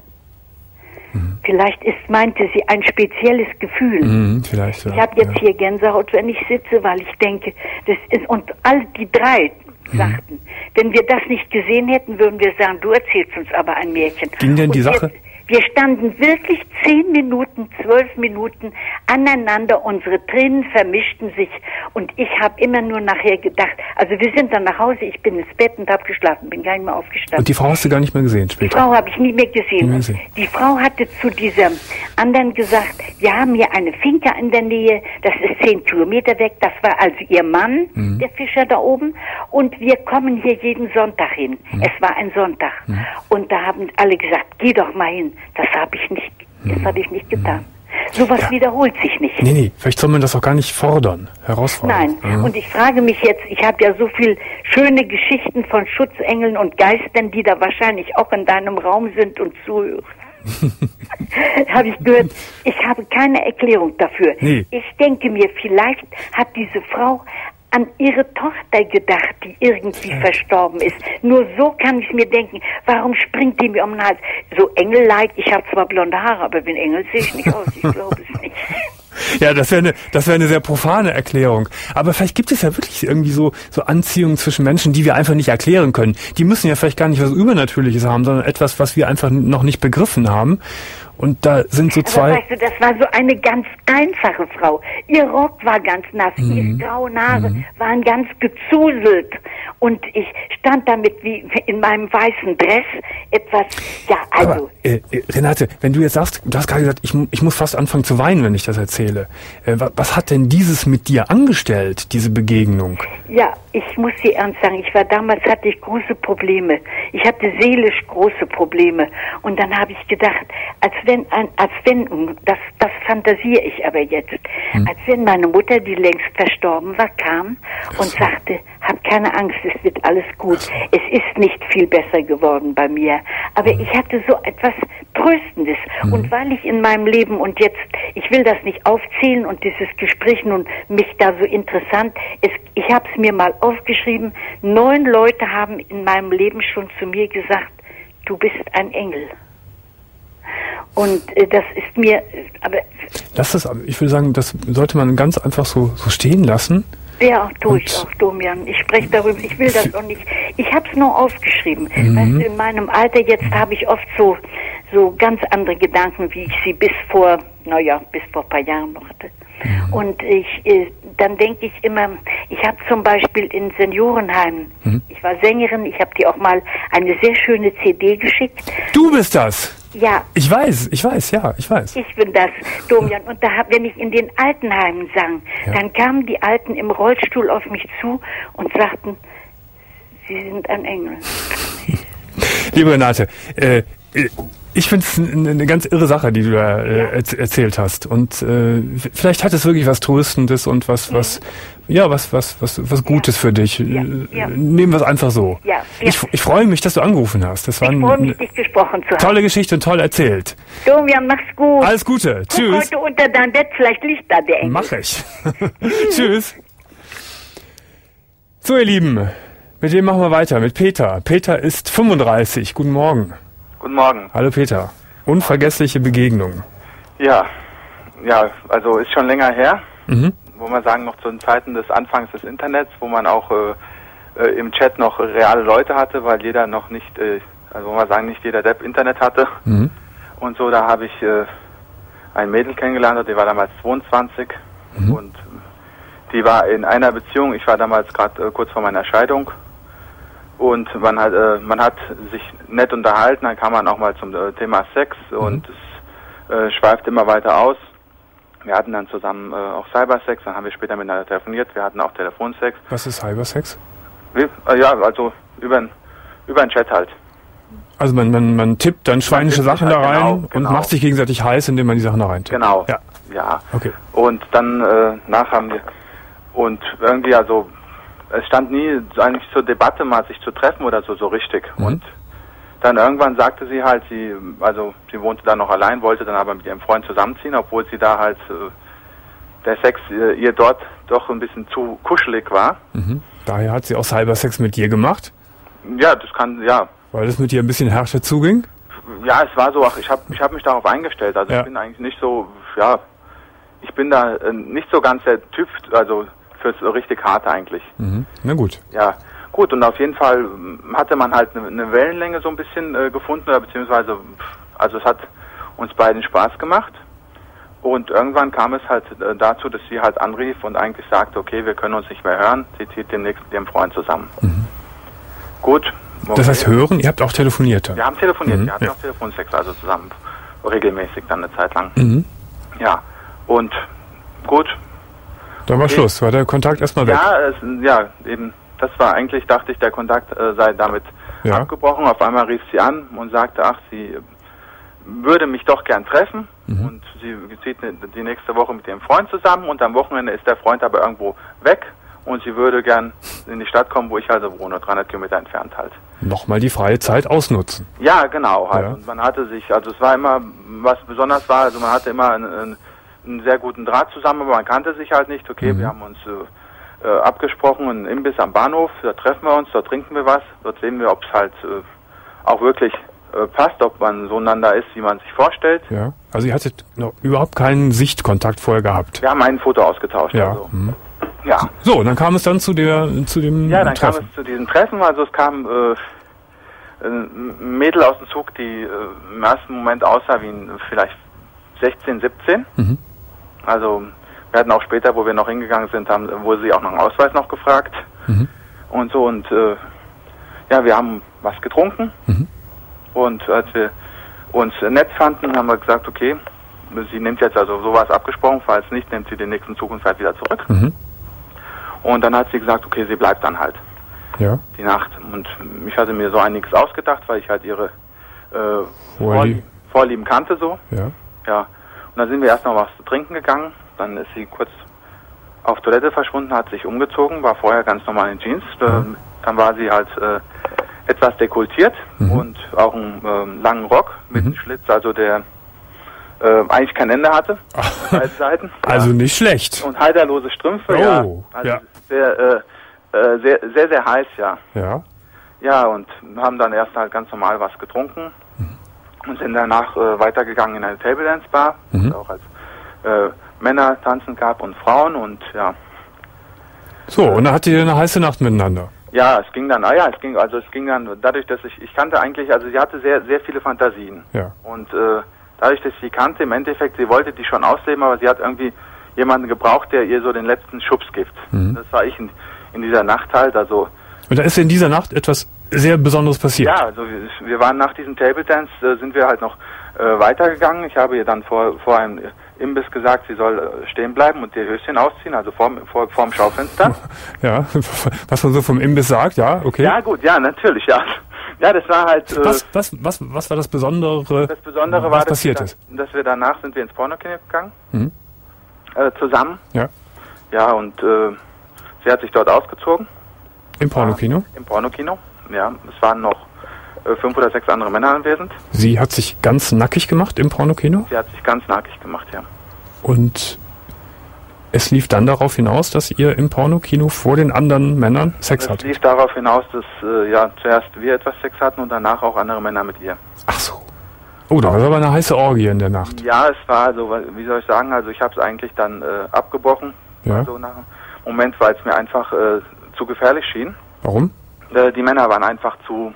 Mhm. Vielleicht ist, meinte sie, ein spezielles Gefühl. Mhm, vielleicht, ja. Ich habe jetzt ja. hier Gänsehaut, wenn ich sitze, weil ich denke, das ist, und all die drei mhm. sagten, wenn wir das nicht gesehen hätten, würden wir sagen, du erzählst uns aber ein Märchen. Ging denn die und Sache? Jetzt, wir standen wirklich zehn Minuten, zwölf Minuten aneinander, unsere Tränen vermischten sich und ich habe immer nur nachher gedacht, also wir sind dann nach Hause, ich bin ins Bett und habe geschlafen, bin gar nicht mehr aufgestanden. Und die Frau hast du gar nicht mehr gesehen später? Die Frau habe ich nie mehr gesehen. Nie mehr gesehen. Die Frau hatte zu diesem anderen gesagt, wir haben hier eine Finca in der Nähe, das ist zehn Kilometer weg, das war also ihr Mann, mhm. der Fischer da oben, und wir kommen hier jeden Sonntag hin. Mhm. Es war ein Sonntag. Mhm. Und da haben alle gesagt, geh doch mal hin. Das habe ich nicht, das habe ich nicht getan. Sowas ja. wiederholt sich nicht. Nee, nee, vielleicht soll man das auch gar nicht fordern, herausfordern. Nein, ja. und ich frage mich jetzt, ich habe ja so viel schöne Geschichten von Schutzengeln und Geistern, die da wahrscheinlich auch in deinem Raum sind und zuhören. habe ich gehört, ich habe keine Erklärung dafür. Nee. Ich denke mir, vielleicht hat diese Frau an ihre Tochter gedacht, die irgendwie ja. verstorben ist. Nur so kann ich mir denken, warum springt die mir um den Hals? So Engel-like, ich habe zwar blonde Haare, aber wie ein Engel sehe ich nicht aus, ich glaube es nicht. Ja, das wäre eine, das wäre eine sehr profane Erklärung. Aber vielleicht gibt es ja wirklich irgendwie so, so Anziehungen zwischen Menschen, die wir einfach nicht erklären können. Die müssen ja vielleicht gar nicht was Übernatürliches haben, sondern etwas, was wir einfach noch nicht begriffen haben. Und da sind so zwei... Aber weißt du, das war so eine ganz einfache Frau. Ihr Rock war ganz nass, mhm. ihre grauen Haare mhm. waren ganz gezuselt. Und ich stand damit wie in meinem weißen Dress etwas, ja, also... Aber, äh, Renate, wenn du jetzt sagst, du hast gerade gesagt, ich, ich muss fast anfangen zu weinen, wenn ich das erzähle. Äh, was, was hat denn dieses mit dir angestellt, diese Begegnung? Ja, ich muss dir ernst sagen, ich war damals, hatte ich große Probleme. Ich hatte seelisch große Probleme. Und dann habe ich gedacht, als wenn, ein, als wenn, das, das fantasiere ich aber jetzt, hm. als wenn meine Mutter, die längst verstorben war, kam und so. sagte, hab keine Angst, es wird alles gut. So. Es ist nicht viel besser geworden bei mir. Aber hm. ich hatte so etwas Tröstendes. Hm. Und weil ich in meinem Leben, und jetzt, ich will das nicht aufzählen und dieses Gespräch nun mich da so interessant, es, ich habe es mir mal aufgeschrieben, neun Leute haben in meinem Leben schon zu mir gesagt, du bist ein Engel. Und äh, das ist mir, aber... Das ist, ich würde sagen, das sollte man ganz einfach so, so stehen lassen. Ja, tue ich auch, Domian. Ich spreche darüber, ich will das auch nicht. Ich habe es nur aufgeschrieben. Mhm. Weißt du, in meinem Alter jetzt habe ich oft so, so ganz andere Gedanken, wie ich sie bis vor, naja, bis vor ein paar Jahren noch hatte. Mhm. Und ich, äh, dann denke ich immer, ich habe zum Beispiel in Seniorenheimen, mhm. ich war Sängerin, ich habe dir auch mal eine sehr schöne C D geschickt. Du bist das? Ja. Ich weiß, ich weiß, ja, ich weiß. Ich bin das, Domian. Und da hab, wenn ich in den Altenheimen sang, ja. dann kamen die Alten im Rollstuhl auf mich zu und sagten, Sie sind ein Engel. Liebe Renate, äh, ich finde es eine ganz irre Sache, die du da äh, ja. erzählt hast. Und äh, vielleicht hat es wirklich was Tröstendes und was, mhm. was, ja, was, was, was, was Gutes ja. für dich. Ja. Ja. Nehmen wir es einfach so. Ja. Ja. Ich, ich freue mich, dass du angerufen hast. Das war ich freue mich, dich gesprochen zu haben. Tolle Geschichte und toll erzählt. Domian, mach's gut. Alles Gute. Guck Tschüss. heute unter dein Bett, vielleicht liegt da der Engel. Mach ich. Tschüss. So, ihr Lieben, mit wem machen wir weiter? Mit Peter. Peter ist fünfunddreißig. Guten Morgen. Guten Morgen. Hallo Peter. Unvergessliche Begegnungen. Ja, ja, also ist schon länger her, mhm. wo man sagen, noch zu den Zeiten des Anfangs des Internets, wo man auch äh, äh, im Chat noch reale Leute hatte, weil jeder noch nicht, äh, also wo man sagen, nicht jeder Depp Internet hatte. Mhm. Und so, da habe ich äh, ein Mädel kennengelernt, die war damals zweiundzwanzig mhm. und die war in einer Beziehung, ich war damals gerade äh, kurz vor meiner Scheidung. Und man hat, äh, man hat sich nett unterhalten, dann kam man auch mal zum äh, Thema Sex mhm. und es äh, schweift immer weiter aus. Wir hatten dann zusammen äh, auch Cybersex, dann haben wir später miteinander telefoniert, wir hatten auch Telefonsex. Was ist Cybersex? Wie, äh, ja, also über über den Chat halt. Also man, man, man tippt dann schweinische Sachen halt, da rein genau, und genau. macht sich gegenseitig heiß, indem man die Sachen da rein tippt. Genau, ja. ja. Okay. Und dann äh, nach haben wir, und irgendwie also, es stand nie eigentlich zur Debatte, mal sich zu treffen oder so, so richtig. Mhm. Und dann irgendwann sagte sie halt, sie, also sie wohnte da noch allein, wollte dann aber mit ihrem Freund zusammenziehen, obwohl sie da halt, äh, der Sex äh, ihr dort doch ein bisschen zu kuschelig war. Mhm. Daher hat sie auch Cybersex mit dir gemacht? Ja, das kann, ja. Weil es mit dir ein bisschen härter zuging? Ja, es war so, ach, ich habe ich hab mich darauf eingestellt, also ja. ich bin eigentlich nicht so, ja, ich bin da äh, nicht so ganz der Typ, also fürs richtig Harte eigentlich. Mhm. Na gut. Ja, gut, und auf jeden Fall hatte man halt eine, eine Wellenlänge so ein bisschen äh, gefunden, oder beziehungsweise, also es hat uns beiden Spaß gemacht. Und irgendwann kam es halt äh, dazu, dass sie halt anrief und eigentlich sagte, okay, wir können uns nicht mehr hören, sie zieht demnächst mit ihrem Freund zusammen. Mhm. Gut. Okay. Das heißt hören, ihr habt auch telefoniert dann? Wir haben telefoniert, mhm. wir hatten ja. auch Telefonsex, also zusammen, regelmäßig dann eine Zeit lang. Mhm. Ja, und gut. Dann war okay. Schluss, war der Kontakt erstmal weg? Ja, es, ja, eben, das war eigentlich, dachte ich, der Kontakt äh, sei damit ja. abgebrochen. Auf einmal rief sie an und sagte, ach, sie würde mich doch gern treffen mhm. und sie zieht die nächste Woche mit ihrem Freund zusammen und am Wochenende ist der Freund aber irgendwo weg und sie würde gern in die Stadt kommen, wo ich also wohne, dreihundert Kilometer entfernt halt. Nochmal die freie Zeit ausnutzen. Ja, genau halt. Ja. Und man hatte sich, also es war immer, was besonders war, also man hatte immer einen, einen sehr guten Draht zusammen, aber man kannte sich halt nicht. Okay, mhm. wir haben uns äh, äh, abgesprochen, einen Imbiss am Bahnhof, da treffen wir uns, dort trinken wir was, dort sehen wir, ob es halt äh, auch wirklich äh, passt, ob man so einander ist, wie man sich vorstellt. Ja, also ihr hattet noch überhaupt keinen Sichtkontakt vorher gehabt? Wir haben ein Foto ausgetauscht. Ja. Also. Mhm. Ja. So, und dann kam es dann zu der zu dem Ja, dann Treffen. kam es zu diesem Treffen, also es kam äh, ein Mädel aus dem Zug, die äh, im ersten Moment aussah wie ein, vielleicht sechzehn, siebzehn. Mhm. Also wir hatten auch später, wo wir noch hingegangen sind, haben, wurde sie auch nach dem Ausweis noch gefragt. Mhm. Und so und äh, ja, wir haben was getrunken. Mhm. Und als wir uns nett fanden, haben wir gesagt, okay, sie nimmt jetzt also sowas abgesprochen, falls nicht, nimmt sie den nächsten Zug und fährt wieder zurück. Mhm. Und dann hat sie gesagt, okay, sie bleibt dann halt. Ja. Die Nacht. Und ich hatte mir so einiges ausgedacht, weil ich halt ihre äh, Vorlie- Vorlieben kannte so. Ja. Ja. Und dann sind wir erst noch was zu trinken gegangen. Dann ist sie kurz auf Toilette verschwunden, hat sich umgezogen, war vorher ganz normal in Jeans. Ja. Dann war sie halt äh, etwas dekoltiert mhm. und auch einen äh, langen Rock mit einem mhm. Schlitz, also der äh, eigentlich kein Ende hatte. Beide Seiten. Also ja. nicht schlecht. Und halterlose Strümpfe, oh, ja. Also ja. Sehr, äh, äh, sehr, sehr, sehr heiß, ja. Ja. Ja, und haben dann erst halt ganz normal was getrunken mhm. und sind danach äh, weitergegangen in eine Table Dance Bar, mhm. wo es auch als äh, Männer tanzen gab und Frauen und ja. So, und dann hattet ihr eine heiße Nacht miteinander. Ja, es ging dann, ah ja, es ging, also es ging dann dadurch, dass ich, ich kannte eigentlich, also sie hatte sehr, sehr viele Fantasien. Ja. Und äh, dadurch, dass ich sie kannte, im Endeffekt, sie wollte die schon ausleben, aber sie hat irgendwie jemanden gebraucht, der ihr so den letzten Schubs gibt. Mhm. Das war ich in, in dieser Nacht halt, also... Und da ist in dieser Nacht etwas sehr Besonderes passiert? Ja, also wir, wir waren nach diesem Table Dance, äh, sind wir halt noch äh, weitergegangen. Ich habe ihr dann vor, vor einem Imbiss gesagt, sie soll äh, stehen bleiben und ihr Höschen ausziehen, also vor, vor, vor dem Schaufenster. Ja, was man so vom Imbiss sagt, ja, okay. Ja gut, ja, natürlich, ja. Ja, das war halt... Äh, was, was, was, was war das Besondere, das Besondere was war, passiert dass, ist? wir, dass wir danach sind wir ins Pornokino gegangen, mhm. äh, zusammen. Ja. Ja, und äh, sie hat sich dort ausgezogen. Im Pornokino? Im Pornokino, ja. Es waren noch äh, fünf oder sechs andere Männer anwesend. Sie hat sich ganz nackig gemacht im Pornokino? Sie hat sich ganz nackig gemacht, ja. Und es lief dann darauf hinaus, dass ihr im Pornokino vor den anderen Männern Sex hattet? Es lief darauf hinaus, dass äh, ja zuerst wir etwas Sex hatten und danach auch andere Männer mit ihr. Ach so. Oh, da war aber eine heiße Orgie in der Nacht. Ja, es war also, wie soll ich sagen, also ich habe es eigentlich dann äh, abgebrochen. Ja. Also nach einem Moment, weil es mir einfach äh, zu gefährlich schien. Warum? Äh, die Männer waren einfach zu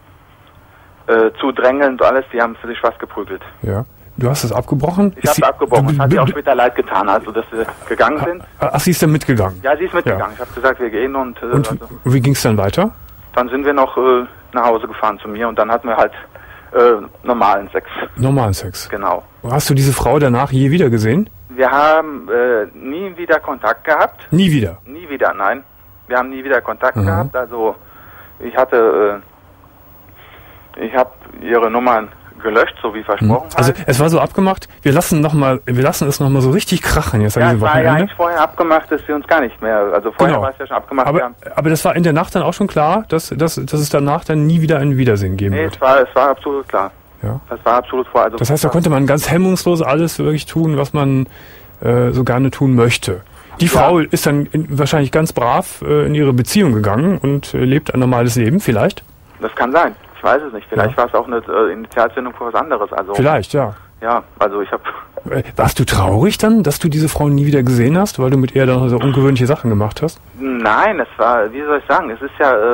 äh, zu drängelnd und alles, die haben für sich was geprügelt. Ja. Du hast es abgebrochen? Ich habe es abgebrochen. Es hat ihr auch später leid getan, also dass wir gegangen sind. Ach, sie ist dann mitgegangen? Ja, sie ist mitgegangen. Ja. Ich habe gesagt, wir gehen und... Äh, und also, wie ging es dann weiter? Dann sind wir noch äh, nach Hause gefahren zu mir und dann hatten wir halt äh, normalen Sex. Normalen Sex? Genau. Hast du diese Frau danach je wieder gesehen? Wir haben äh, nie wieder Kontakt gehabt. Nie wieder? Nie wieder, nein. Wir haben nie wieder Kontakt mhm. gehabt. Also ich hatte... Äh, ich habe ihre Nummern gelöscht, so wie versprochen. Mhm. Also halt. es war so abgemacht, wir lassen noch mal, wir lassen es nochmal so richtig krachen jetzt ja, an diesem Wochenende. Ja, es war ja eigentlich vorher abgemacht, dass wir uns gar nicht mehr, also vorher genau. war es ja schon abgemacht. Aber, aber das war in der Nacht dann auch schon klar, dass, dass, dass es danach dann nie wieder ein Wiedersehen geben nee, wird? Nee, es war, es war absolut klar. Ja. Das war absolut vor. Also das heißt, da konnte man ganz hemmungslos alles wirklich tun, was man äh, so gerne tun möchte. Die ja. Frau ist dann in, wahrscheinlich ganz brav äh, in ihre Beziehung gegangen und äh, lebt ein normales Leben, vielleicht? Das kann sein. Ich weiß es nicht. Vielleicht ja. war es auch eine äh, Initialzündung für was anderes. Also vielleicht, ja. Ja, also ich habe... Äh, warst du traurig dann, dass du diese Frau nie wieder gesehen hast, weil du mit ihr dann so ungewöhnliche Sachen gemacht hast? Nein, es war, wie soll ich sagen, es ist ja... Äh,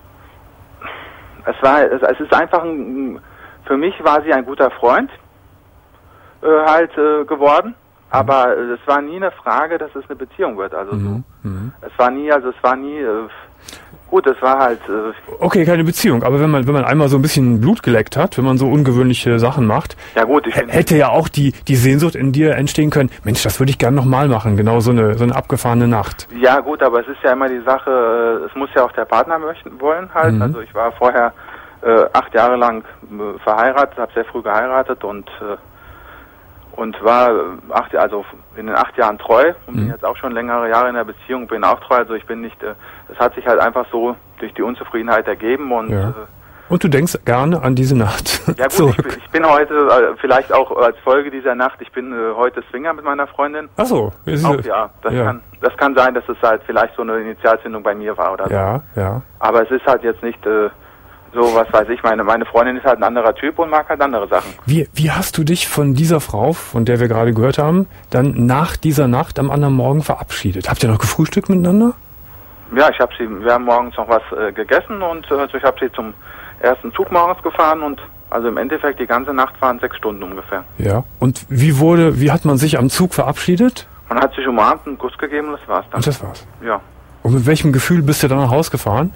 es war, es, es ist einfach ein... Für mich war sie ein guter Freund äh, halt äh, geworden, aber äh, es war nie eine Frage, dass es eine Beziehung wird. Also mhm. so, mhm. es war nie, also es war nie... Äh, Gut, es war halt... Äh okay, keine Beziehung, aber wenn man wenn man einmal so ein bisschen Blut geleckt hat, wenn man so ungewöhnliche Sachen macht, ja gut, ich hätte ja auch die die Sehnsucht in dir entstehen können, Mensch, das würde ich gerne nochmal machen, genau so eine so eine abgefahrene Nacht. Ja gut, aber es ist ja immer die Sache, es muss ja auch der Partner möchten wollen halt. Mhm. Also ich war vorher äh, acht Jahre lang äh, verheiratet, habe sehr früh geheiratet und äh, und war acht, also in den acht Jahren treu und bin mhm. jetzt auch schon längere Jahre in der Beziehung, bin auch treu, also ich bin nicht, es hat sich halt einfach so durch die Unzufriedenheit ergeben und... Ja. Und du denkst gerne an diese Nacht. Ja gut, ich, ich bin heute, äh, vielleicht auch als Folge dieser Nacht, ich bin äh, heute Swinger mit meiner Freundin. Ach so. Auch, ja, das, ja. Kann, das kann sein, dass es halt vielleicht so eine Initialzündung bei mir war oder so. Ja, ja. Aber es ist halt jetzt nicht... Äh, So, was weiß ich, meine, meine Freundin ist halt ein anderer Typ und mag halt andere Sachen. Wie, wie hast du dich von dieser Frau, von der wir gerade gehört haben, dann nach dieser Nacht am anderen Morgen verabschiedet? Habt ihr noch gefrühstückt miteinander? Ja, ich habe sie, wir haben morgens noch was äh, gegessen und äh, ich habe sie zum ersten Zug morgens gefahren und also im Endeffekt die ganze Nacht waren sechs Stunden ungefähr. Ja, und wie wurde, wie hat man sich am Zug verabschiedet? Man hat sich umarmt, einen Kuss gegeben und das war's dann. Und das war's? Ja. Und mit welchem Gefühl bist du dann nach Hause gefahren?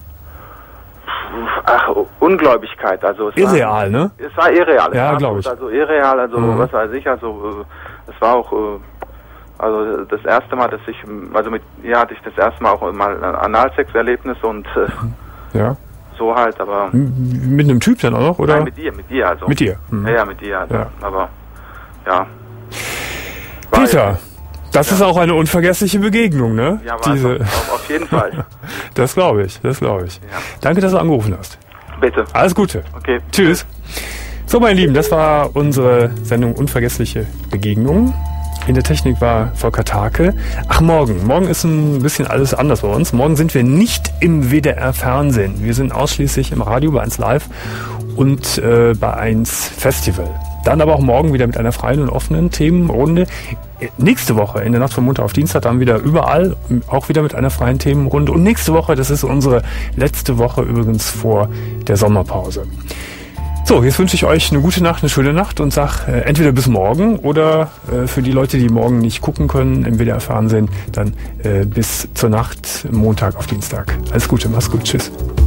Ach, Ungläubigkeit, also es irreal, war, ne? Es war irreal. Ja, glaube ich. Also irreal, also mhm. was weiß ich, also es war auch, also das erste Mal, dass ich, also mit ihr hatte ich das erste Mal auch mal ein Analsex-Erlebnis und ja. so halt, aber... Mit einem Typ dann auch noch, oder? Nein, mit dir, mit dir, also. Mit dir? Mhm. Ja, ja, mit dir, also. Ja. Aber, ja. Peter, das ja. ist auch eine unvergessliche Begegnung, ne? Ja, war Diese... auf, auf jeden Fall. Das glaube ich, das glaube ich. Ja. Danke, dass du angerufen hast. Bitte. Alles Gute. Okay. Tschüss. So, meine Lieben, das war unsere Sendung Unvergessliche Begegnungen. In der Technik war Volker Take. Ach, morgen. Morgen ist ein bisschen alles anders bei uns. Morgen sind wir nicht im W D R-Fernsehen. Wir sind ausschließlich im Radio bei eins Live und äh, bei eins Festival. Dann aber auch morgen wieder mit einer freien und offenen Themenrunde. Nächste Woche, in der Nacht von Montag auf Dienstag, dann wieder überall, auch wieder mit einer freien Themenrunde. Und nächste Woche, das ist unsere letzte Woche übrigens vor der Sommerpause. So, jetzt wünsche ich euch eine gute Nacht, eine schöne Nacht und sag äh, entweder bis morgen oder äh, für die Leute, die morgen nicht gucken können im W D R-Fernsehen, dann äh, bis zur Nacht, Montag auf Dienstag. Alles Gute, mach's gut, tschüss.